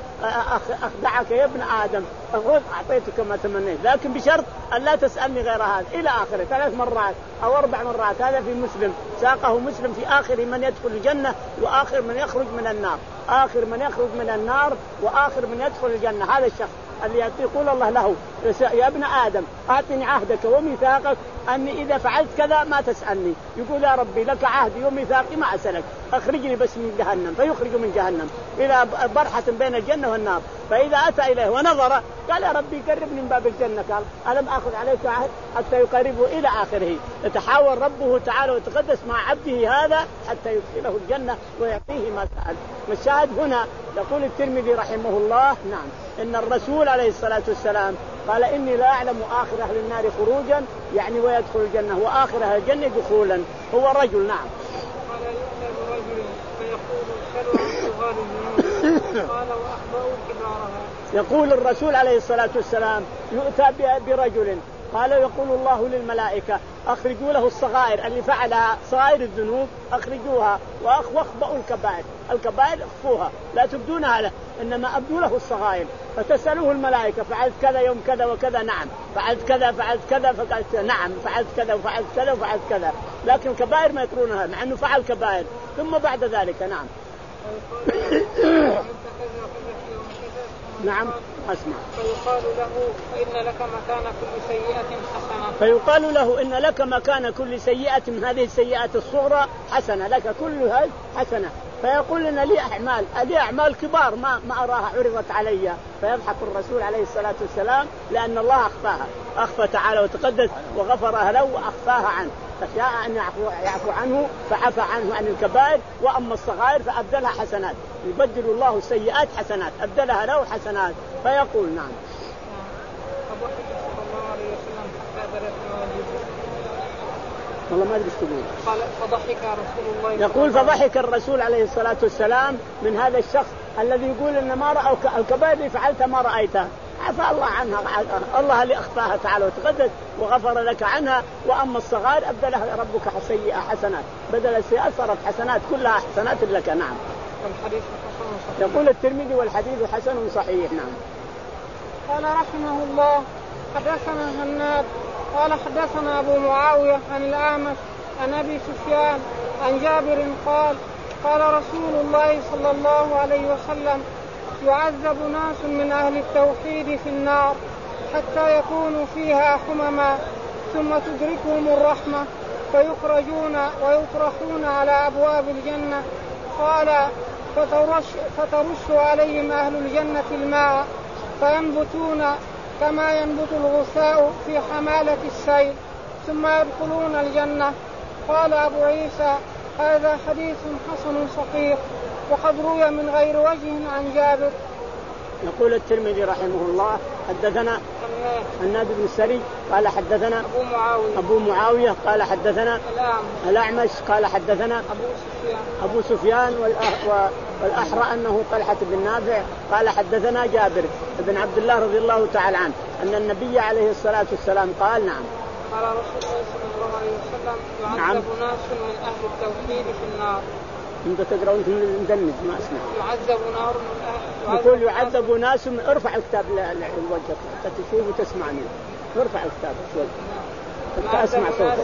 أخدعك يا ابن آدم أخذ أعطيتك ما تمنيت لكن بشرط أن لا تسألني غير هذا إلى آخره ثلاث مرات أو أربع مرات. هذا في مسلم ساقه مسلم في آخر من يدخل الجنة وآخر من يخرج من النار آخر من يخرج من النار وآخر من يدخل الجنة. هذا الشخص اللي يقول الله له يا ابن آدم أعطني عهدك وميثاقك أني إذا فعلت كذا ما تسألني يقول يا ربي لك عهدي وميثاقي ما أسألك أخرجني بس من جهنم فيخرج من جهنم إلى برحة بين الجنة والنار. فإذا أتى إليه ونظر قال يا ربي قربني من باب الجنة قال ألم أخذ عليك عهد حتى يقربه إلى آخره. يتحاور ربه تعالى وتقدس مع عبده هذا حتى يدخله الجنة ويعطيه ما سأل. والشاهد هنا يقول الترمذي رحمه الله نعم إن الرسول عليه الصلاة والسلام قال إني لا أعلم آخر أهل النار خروجا يعني ويدخل الجنة وآخر أهل الجنة دخولا هو رجل. نعم قال يؤتى برجل فيقول اشهدوا أن تغال الذنوب قال وأخبأوا كبارها. يقول الرسول عليه الصلاة والسلام يؤتى برجل قال يقول الله للملائكة أخرجوا له الصغائر اللي فعلها صغائر الذنوب أخرجوها واخبأوا الكبائر الكبائر اخفوها لا تبدونها له إنما أبدوا له الصغائر. فتسألوه الملائكة فعلت كذا يوم كذا وكذا نعم فعلت كذا فعلت كذا فعلت كذا نعم فعلت كذا وفعلت كذا وفعلت كذا لكن الكبائر ما يقرونها مع أنه فعل كبائر. ثم بعد ذلك نعم نعم أسمع فيقال له فإن لك مكان كل سيئة حسنة فيقال له إن لك مكان كل سيئة من هذه السيئات الصغرى حسنة لك كلها حسنة. فيقول لنا لي أعمال لي أعمال كبار ما ما أراها عرضت علي. فيضحك الرسول عليه الصلاة والسلام لأن الله أخفاها أخفى تعالى وتقدس وغفرها له وأخفاها عنه فشاء أن يعفو, يعفو عنه فعفى عنه عن الكبائر وأما الصغائر فأبدلها حسنات يبدل الله السيئات حسنات أبدلها له حسنات. فيقول نعم والله ما أدري تقول قال فضحك رسول الله يقول فضحك الرسول عليه الصلاة والسلام من هذا الشخص الذي يقول إن ما رأى الكبائر اللي فعلتها ما رأيتها عفى الله عنها الله اللي أخفاها تعالى وتقدس وغفر لك عنها وأما الصغائر أبدلها ربك سيئة حسنات بدل السيئات صارت حسنات كلها حسنات لك. نعم والحديث حسن صحيح. يقول الترمذي والحديث حسن صحيح. نعم قال رحمه الله حدثنا هناد قال حدثنا أبو معاوية عن الأعمش عن أبي سفيان عن جابر قال قال رسول الله صلى الله عليه وسلم يعذب ناس من أهل التوحيد في النار حتى يكونوا فيها حمما ثم تدركهم الرحمة فيخرجون ويطرحون على أبواب الجنة. قال فترش, فترش عليهم أهل الجنة الماء فينبتون كما ينبت الغثاء في حمالة السيل ثم يدخلون الجنة. قال أبو عيسى هذا حديث حسن صحيح وقد روي من غير وجه عن جابر. يقول الترمذي رحمه الله حدثنا الناد بن السري قال حدثنا أبو معاوية, أبو معاوية قال حدثنا الأعمش قال حدثنا أبو سفيان, أبو سفيان والأحرى أنه طلحة بن نافع قال حدثنا جابر بن عبد الله رضي الله تعالى عنه أن النبي عليه الصلاة والسلام قال نعم قال رسول الله صلى الله عليه وسلم يعذب ناس من أهل التوحيد في النار انت تقرأ وانت مدنس ما اسمع. يعذب نار يقول يعذب ناس من ارفع الكتاب لوجهك حتى تشوف وتسمعني. ارفع الكتاب شوي حتى اسمع صوتك.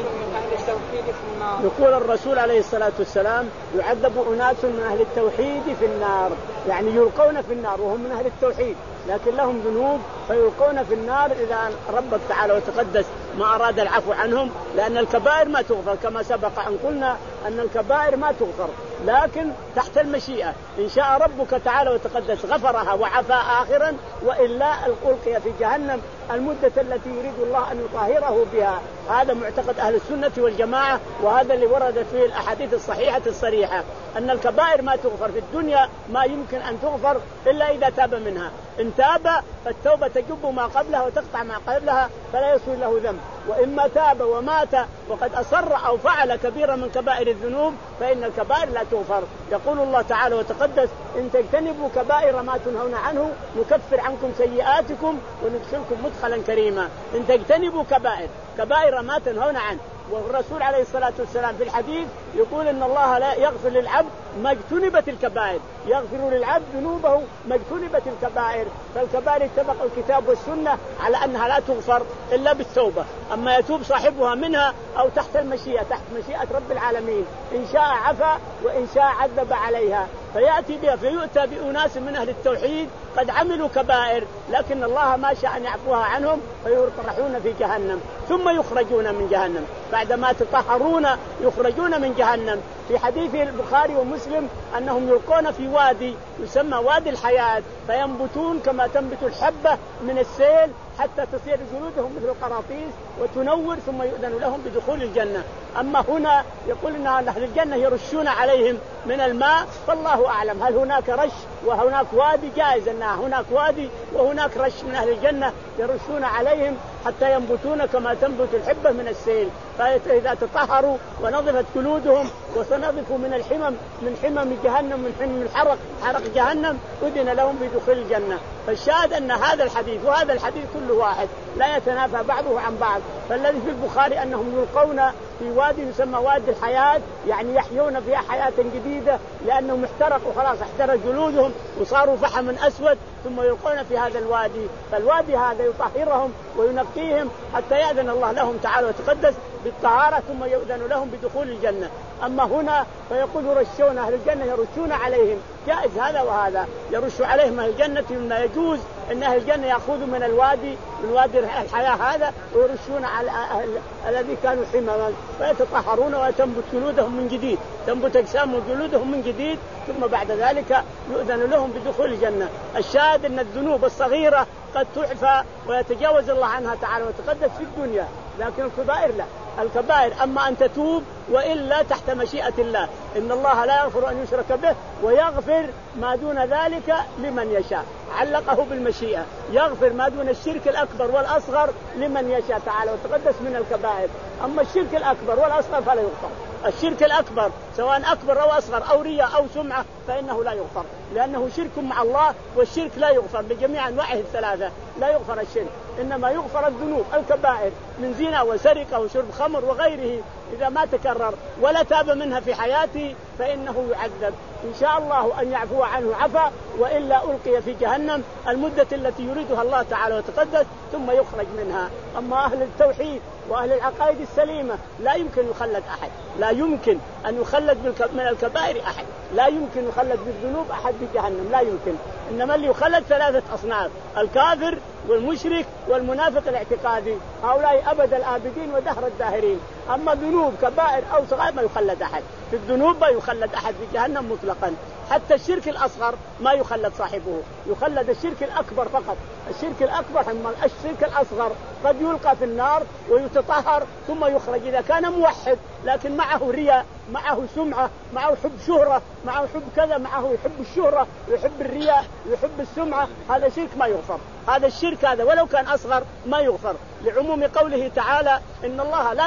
يقول الرسول عليه الصلاة والسلام يعذب أناس من أهل التوحيد في النار، يعني يلقون في النار وهم من أهل التوحيد لكن لهم ذنوب فيلقون في النار إذا ربك تعالى وتقدس ما أراد العفو عنهم، لأن الكبائر ما تغفر كما سبق أن قلنا أن الكبائر ما تغفر لكن تحت المشيئة، إن شاء ربك تعالى وتقدس غفرها وعفى آخرا، وإلا ألقي في جهنم المدة التي يريد الله أن يطهره بها. هذا معتقد أهل السنة والجماعة، وهذا اللي وردت فيه الأحاديث الصحيحة الصريحة أن الكبائر ما تغفر في الدنيا، ما يمكن أن تغفر إلا إذا تاب منها. إن تاب فالتوبة تجب ما قبلها وتقطع ما قبلها فلا يصير له ذنب، وإما تاب ومات وقد أصر أو فعل كبيرا من كبائر الذنوب فإن الكبائر لا تغفر. يقول الله تعالى وتقدس إن تجتنبوا كبائر ما تنهون عنه نكفر عنكم سيئاتكم وندخلكم مدخلا كريما. إن تجتنبوا كبائر كبائر ما تنهون عنه، والرسول عليه الصلاة والسلام في الحديث يقول إن الله لا يغفر للعبد ما اجتنبت الكبائر، يغفر للعبد ذنوبه ما اجتنبت الكبائر. فالكبائر اتفق الكتاب والسنة على أنها لا تغفر إلا بالتوبة، أما يتوب صاحبها منها أو تحت المشيئة تحت مشيئة رب العالمين، إن شاء عفا وإن شاء عذب عليها. فيأتي بها فيؤتى بأناس من أهل التوحيد قد عملوا كبائر لكن الله ما شاء أن يعفوها عنهم فيطرحون في جهنم ثم يخرجون من جهنم بعدما تطهرون يخرجون من جهنم. في حديث البخاري ومسلم أنهم يلقون في وادي يسمى وادي الحياة فينبتون كما تنبت الحبة من السيل حتى تصير جلودهم مثل القراطيس وتنور ثم يؤذن لهم بدخول الجنة. أما هنا يقول إن أهل الجنة يرشون عليهم من الماء، فالله أعلم هل هناك رش وهناك وادي، جائز أن هناك وادي وهناك رش من أهل الجنة يرشون عليهم حتى ينبتون كما تنبت الحبة من السيل. فإذا تطهروا ونظفت جلودهم وسنظفوا من الحمم من حمم جهنم من حمم الحرق حرق جهنم أذن لهم بدخول الجنة. فالشاهد أن هذا الحديث وهذا الحديث كل واحد لا يتنافى بعضه عن بعض. فالذي في البخاري أنهم يلقون في وادي يسمى وادي الحياة، يعني يحيون فيها حياة جديدة لأنهم احترقوا خلاص احترق جلودهم وصاروا فحم أسود ثم يلقون في هذا الوادي. فالوادي هذا يطهرهم وينقيهم حتى يأذن الله لهم تعالى وتقدس بالطهارة ثم يؤذن لهم بدخول الجنة. أما هنا فيقول يرشون أهل الجنة يرشون عليهم، جائز هذا وهذا، يرش عليهم أهل الجنة مما يجوز أن أهل الجنة يأخذوا من الوادي من وادي الحياة هذا ويرشون على أهل الذي كانوا حمما فيتطهرون وتنبت جلودهم من جديد، تنبت أجسامهم جلودهم من جديد ثم بعد ذلك يؤذن لهم بدخول الجنة. الشاهد أن الذنوب الصغيرة قد تعفى ويتجاوز الله عنها تعالى وتقدس في الدنيا، لكن الكبائر لا. الكبائر أما أن تتوب وإلا تحت مشيئة الله، إن الله لا يغفر أن يشرك به ويغفر ما دون ذلك لمن يشاء، علقه بالمشيئة، يغفر ما دون الشرك الأكبر والأصغر لمن يشاء تعالى وتقدس من الكبائر. أما الشرك الأكبر والأصغر فلا يغفر. الشرك الأكبر سواء أكبر أو أصغر أو رياء أو سمعة فإنه لا يغفر، لأنه شرك مع الله، والشرك لا يغفر بجميع أنواعه الثلاثة، لا يغفر الشرك، إنما يغفر الذنوب الكبائر من زنا وسرقة وشرب خمر وغيره إذا ما تكرر ولا تاب منها في حياته فإنه يعذب. إن شاء الله أن يعفو عنه عفا، وإلا ألقي في جهنم المدة التي يريدها الله تعالى وتقدس ثم يخرج منها. أما أهل التوحيد وأهل العقائد السليمة لا يمكن يخلد أحد، لا يمكن أن يخلد من الكبائر أحد، لا يمكن يخلد بالذنوب أحد في جهنم، لا يمكن. إنما اللي يخلد ثلاثة أصناف: الكافر والمشرك والمنافق الاعتقادي، هؤلاء أبد الآبدين ودهر الداهرين. أما ذنوب كبائر أو صغائر ما يخلد أحد، في الذنوب ما يخلد أحد في جهنم مطلقا. حتى الشرك الأصغر ما يخلد صاحبه، يخلد الشرك الأكبر فقط. الشرك الأكبر أما الشرك الأصغر قد يلقى في النار ويتطهر ثم يخرج إذا كان موحد لكن معه رياء، معه سمعة، معه حب شهرة، معه حب كذا، معه يحب الشهرة ويحب الرياء ويحب السمعة، هذا شرك ما يغفر. هذا الشرك هذا ولو كان أصغر ما يغفر، لعموم قوله تعالى إن الله لا يغفر أن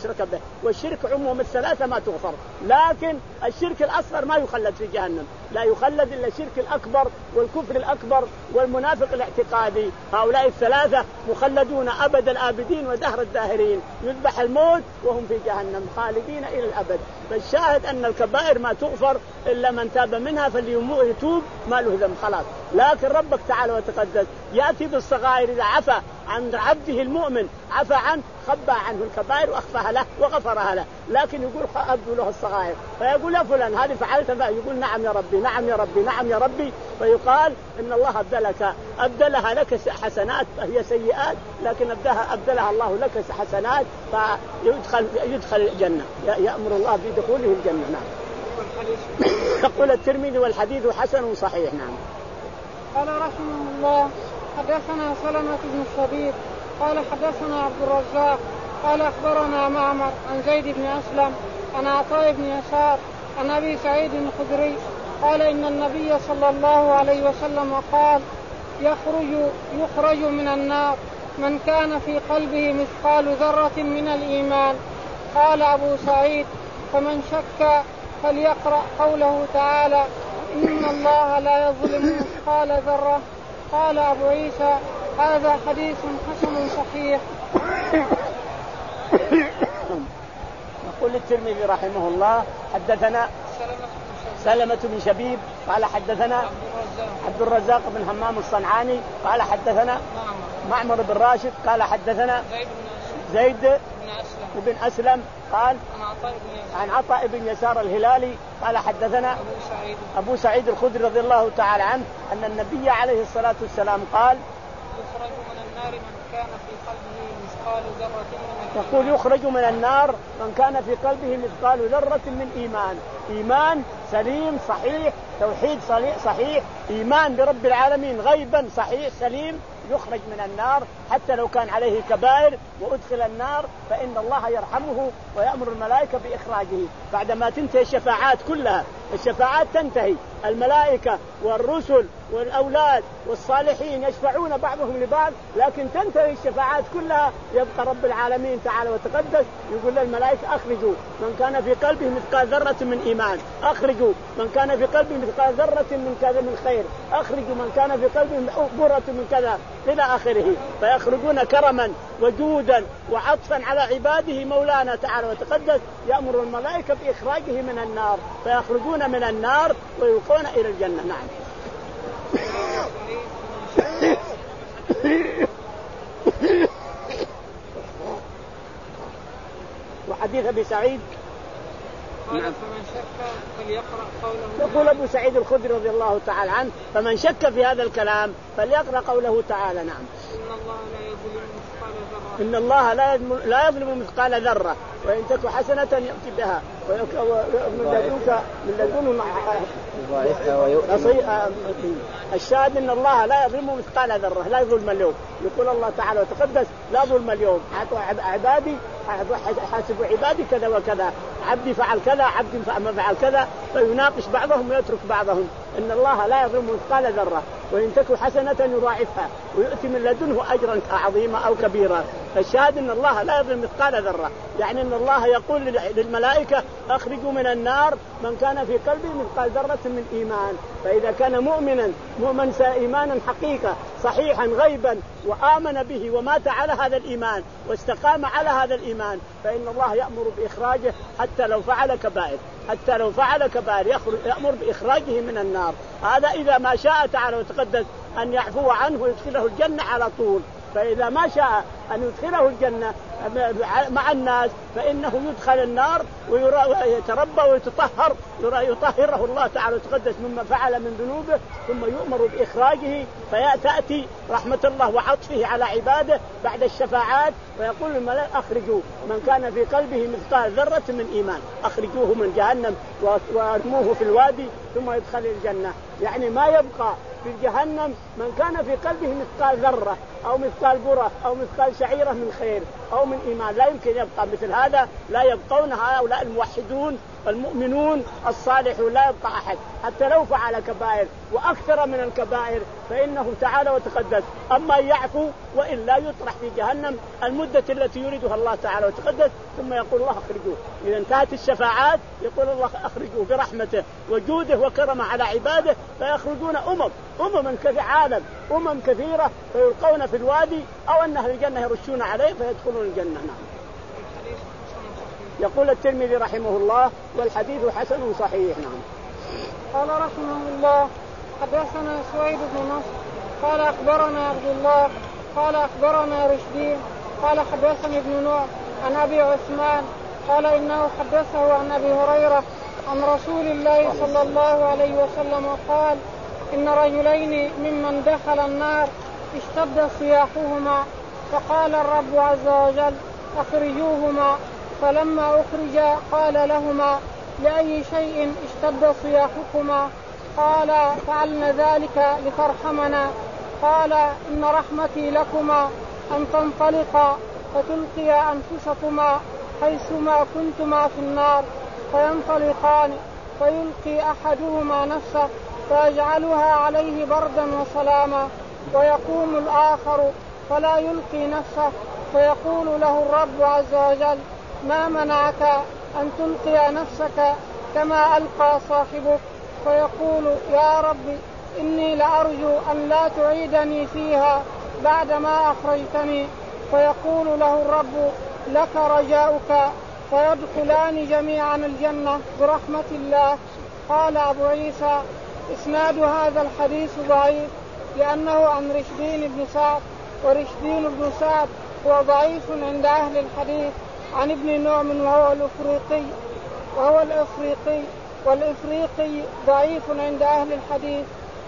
يشرك به. والشرك عموم الثلاثة ما تغفر، لكن الشرك الأصغر ما يخلد في جهنم، لا يخلد إلا الشرك الأكبر والكفر الأكبر والمنافق الاعتقادي. هؤلاء الثلاثة مخلدون أبد الآبدين ودهر الداهرين، يذبح الموت وهم في جهنم خالدين إلى الأبد. فالشاهد أن الكبائر ما تغفر إلا من تاب منها فليتوب ما له ذنب خلاص. لكن ربك تعالى وتقدس يأتي بالصغائر إذا عفى عن عبده المؤمن، عفى عنه، خبى عنه الكبائر وأخفاها له وغفرها له، لكن يقول أبدو له الصغائر، فيقول يا فلان هذه فعلت ذا، يقول نعم يا ربي نعم يا ربي نعم يا ربي، فيقال إن الله أبدلك أبدلها لك حسنات هي سيئات، لكن أبدلها أبدلها الله لك حسنات فيدخل يدخل الجنة، يأمر الله بدخوله الجنة. نعم. يقول الترمذي والحديث حسن صحيح. نعم. قال رحمه الله حدثنا سلمة بن الشبيب قال حدثنا عبد الرزاق قال أخبرنا معمر عن زيد بن أسلم عن عطاء بن يسار عن أبي سعيد الخدري قال إن النبي صلى الله عليه وسلم قال يخرج يخرج من النار من كان في قلبه مثقال ذرة من الإيمان. قال أبو سعيد فمن شك فليقرأ قوله تعالى إن الله لا يظلم مثقال ذرة. قال أبو عيسى هذا حديث حسن صحيح. يقول الترمذي رحمه الله حدثنا سلمة بن شبيب قال حدثنا عبد الرزاق بن همام الصنعاني قال حدثنا معمر بن راشد قال حدثنا زيد بن أسلم قال عن عطاء بن يسار الهلالي قال حدثنا أبو سعيد الخدري رضي الله تعالى عنه أن النبي عليه الصلاة والسلام قال يخرج من النار من كان في قلبه مثقال ذرة من يقول يخرج من النار من كان في قلبه مثقال ذرة من إيمان، إيمان سليم صحيح، توحيد صحيح، إيمان برب العالمين غيبا صحيح سليم، يخرج من النار حتى لو كان عليه كبائر وأدخل النار فإن الله يرحمه ويأمر الملائكة بإخراجه بعدما تنتهي الشفاعات كلها. الشفاعات تنتهي، الملائكة والرسل والأولاد والصالحين يشفعون بعضهم لبعض، لكن تنتهي الشفاعات كلها يبقى رب العالمين تعالى وتقدس يقول للملائكة أخرجوا من كان في قلبه مثقال ذرة من إيمان، أخرجوا من كان في قلبه مثقال ذرة من كذا من خير، أخرجوا من كان في قلبه برة من كذا إلى آخره، فيخرجون كرما وجودا وعطفا على عباده. مولانا تعالى وتقدس يأمر الملائكة بإخراجه من النار فيخرجون من النار ويلقون إلى الجنة. نعم. وحديث أبي سعيد قال فمن شك فليقرأ قوله. يقول أبو سعيد الخدري رضي الله تعالى عنه فمن شك في هذا الكلام فليقرأ قوله تعالى. نعم. إن الله لا إن يظلم مثقال ذرة. الله لا يظلم مثقال ذرة وإن تك حسنة يأتي بها ومن لدنك من لدنه الشاهد إن الله لا يظلم مثقال ذرة، لا يظلم اليوم. يقول الله تعالى وتقدس لا ظلم اليوم، عبادي حاسب عبادي كذا وكذا، عبدي فعل كذا عبدي ما فعل كذا، فيناقش بعضهم ويترك بعضهم. إن الله لا يظلم مثقال ذرة وإن تك حسنة يضاعفها ويؤتي من لدنه أجرا عظيما أو كبيرا. فالشاهد إن الله لا يظلم مثقال ذرة، يعني إن الله يقول للملائكة أخرجوا من النار من كان في قلبه مثقال ذرة من إيمان. فإذا كان مؤمنا مؤمن إيمانا حقيقة صحيحا غيبا وآمن به ومات على هذا الإيمان واستقام على هذا الإيمان فإن الله يأمر بإخراجه حتى لو فعل كبائر، حتى لو فعل كبائر يأمر بإخراجه من النار. هذا إذا ما شاء تعالى وتقدس أن يعفو عنه ويدخله الجنة على طول. فإذا ما شاء أن يدخله الجنة مع الناس فإنه يدخل النار ويتربى ويتطهر، يطهره الله تعالى وتقدس مما فعل من ذنوبه ثم يؤمر بإخراجه. فتأتي رحمة الله وعطفه على عباده بعد الشفاعات فيقول الملائكة أخرجوا من كان في قلبه مثقال ذرة من إيمان، أخرجوه من جهنم وارموه في الوادي ثم يدخل الجنة. يعني ما يبقى في جهنم من كان في قلبه مثقال ذرة أو مثقال برة أو مثقال شعيرة من خير أو من إيمان، لا يمكن يبقى مثل هذا، لا يبقون هؤلاء الموحدون المؤمنون الصالحون، لا يبقى أحد حتى لو فعل كبائر وأكثر من الكبائر فإنه تعالى وتقدس أما يعفو وإلا يطرح في جهنم المدة التي يريدها الله تعالى وتقدس، ثم يقول الله أخرجوه. إذا انتهت الشفاعات يقول الله أخرجوه برحمته وجوده وكرمه على عباده، فيخرجون أمم أمم كثيرة عالم أمم كثيرة فيلقون في الوادي أو أن أهل الجنة يرشون عليه فيدخلون الجنة. نعم. يقول الترمذي رحمه الله والحديث حسن صحيح. نعم. قال رحمه الله حدثنا سويد بن نصر قال أخبرنا عبد الله قال أخبرنا رشدين قال حدثني ابن نوح عن أبي عثمان قال إنه حدثه عن أبي هريرة عن رسول الله صلى الله عليه وسلم قال إن رجلين ممن دخل النار اشتد صياحهما فقال الرب عز وجل أخرجوهما، فلما أخرجا قال لهما لأي شيء اشتد صياحكما؟ قال فعلنا ذلك لترحمنا. قال إن رحمتي لكما أن تنطلقا فتلقيا أنفسكما حيثما كنتما في النار فينطلقان فيلقي أحدهما نفسه فيجعلها عليه بردا وسلاما، ويقوم الآخر فلا يلقي نفسه فيقول له الرب عز وجل ما منعك أن تلقي نفسك كما ألقى صاحبك؟ فيقول يا رب إني لأرجو أن لا تعيدني فيها بعدما أخرجتني. فيقول له الرب لك رجاؤك، فيدخلان جميعا الجنة برحمة الله. قال أبو عيسى إسناد هذا الحديث ضعيف لأنه عن رشدين بن سعد، ورشدين بن سعد هو ضعيف عند أهل الحديث عن ابن نعم وهو الإفريقي وهو الإفريقي والإفريقي ضعيف عند أهل الحديث.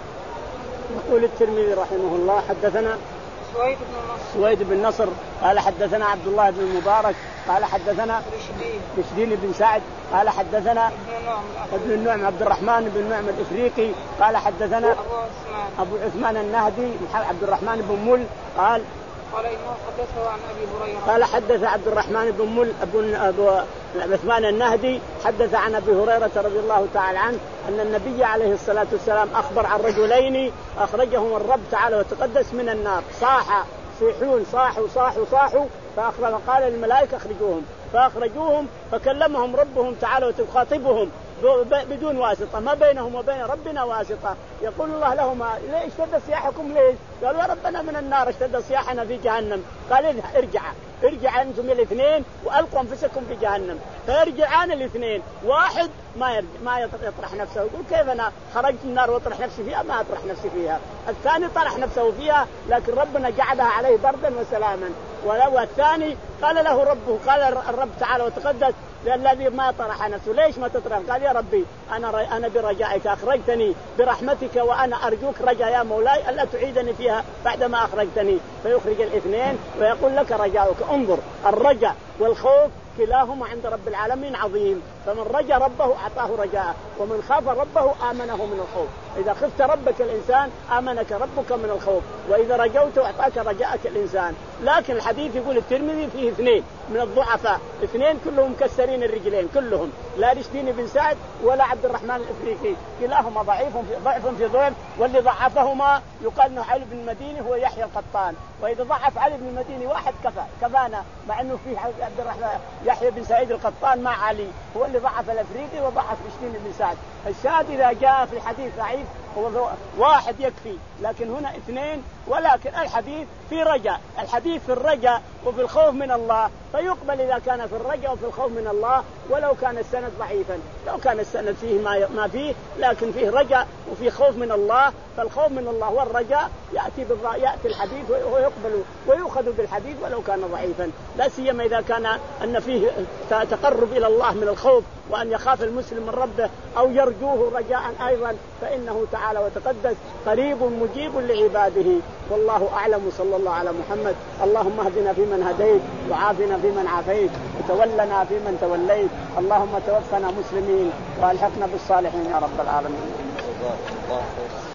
يقول الترمذي رحمه الله حدثنا سويد بن نصر سويد بن نصر قال حدثنا عبد الله بن المبارك قال حدثنا رشدين رشدين بن سعد قال حدثنا ابن النعم عبد الرحمن بن النعم الإفريقي قال حدثنا أبو عثمان أبو عثمان النهدي عبد الرحمن بن مل قال قال إنه حدثه عن أبي هريرة قال حدث عبد الرحمن بن مل أبو عثمان النهدي حدث عن أبي هريرة رضي الله تعالى عنه أن النبي عليه الصلاة والسلام أخبر عن رجلين أخرجهم الرب تعالى وتقدس من النار، صاح صيحون صاحوا صاحوا صاحوا فأخبر قال للملائكة أخرجوهم، فأخرجوهم فكلمهم ربهم تعالى وتخاطبهم بدون واسطة، ما بينهم وبين ربنا واسطة. يقول الله لهما ليش اشتد صياحكم ليش؟ قالوا يا ربنا من النار اشتد صياحنا في جهنم. قال ارجع ارجع أنتم الاثنين وألقوا أنفسكم في جهنم. فيرجعان الاثنين، واحد ما يرجع ما يطرح نفسه يقول كيف أنا خرجت من النار وأطرح نفسي فيها؟ ما أطرح نفسي فيها. الثاني طرح نفسه فيها لكن ربنا جعلها عليه بردا وسلاما. ولو الثاني قال له ربه قال الرب تعالى وتقدس الذي ما طرح نفسه ليش ما تطرح؟ قال يا ربي أنا أنا برجائك أخرجتني برحمتك وأنا أرجوك رجاء يا مولاي ألا تعيدني فيها بعدما أخرجتني. فيخرج الاثنين ويقول لك رجاؤك. انظر الرجاء والخوف كلاهما عند رب العالمين عظيم، فمن رجا ربه أعطاه رجاءه ومن خاف ربه آمنه من الخوف. إذا خفت ربك الإنسان آمنك ربك من الخوف، وإذا رجوت أعطاك رجاءك الإنسان. لكن الحديث يقول الترمذي فيه اثنين من الضعفاء، اثنين كلهم مكسرين الرجلين كلهم، لا رشدين بن سعد ولا عبد الرحمن الإفريقي، كلاهما ضعيف في ضعف في ضعف. واللي ضعفهما يقال انه علي بن المديني هو يحيى القطان، واذا ضعف علي بن المديني واحد كفى كفانا، مع انه في عبد الرحمن يحيى بن سعيد القطان مع علي هو اللي ضعف الافريقي وضعف رشدين بن سعد. الشاهد اذا جاء في الحديث ضعيف هو واحد يكفي، لكن هنا اثنين. ولكن الحديث في رجاء، الحديث في الرجاء وفي الخوف من الله، فيقبل إذا كان في الرجاء وفي الخوف من الله ولو كان السند ضعيفا. لو كان السند فيه ما ما فيه لكن فيه رجاء وفيه خوف من الله، فالخوف من الله والرجاء يأتي بالرأي يأتي الحديث ويقبل ويؤخذ بالحديث ولو كان ضعيفا، لا سيما إذا كان أن فيه تقرب إلى الله من الخوف وأن يخاف المسلم من ربه أو يرجوه رجاء أيضا، فإنه تعالى وتقدس قريب مجيب لعباده. والله أعلم. صلى الله على محمد. اللهم اهدنا فيمن هديت وعافنا فيمن عافيت وتولنا فيمن توليت. اللهم توفنا مسلمين وألحقنا بالصالحين يا رب العالمين.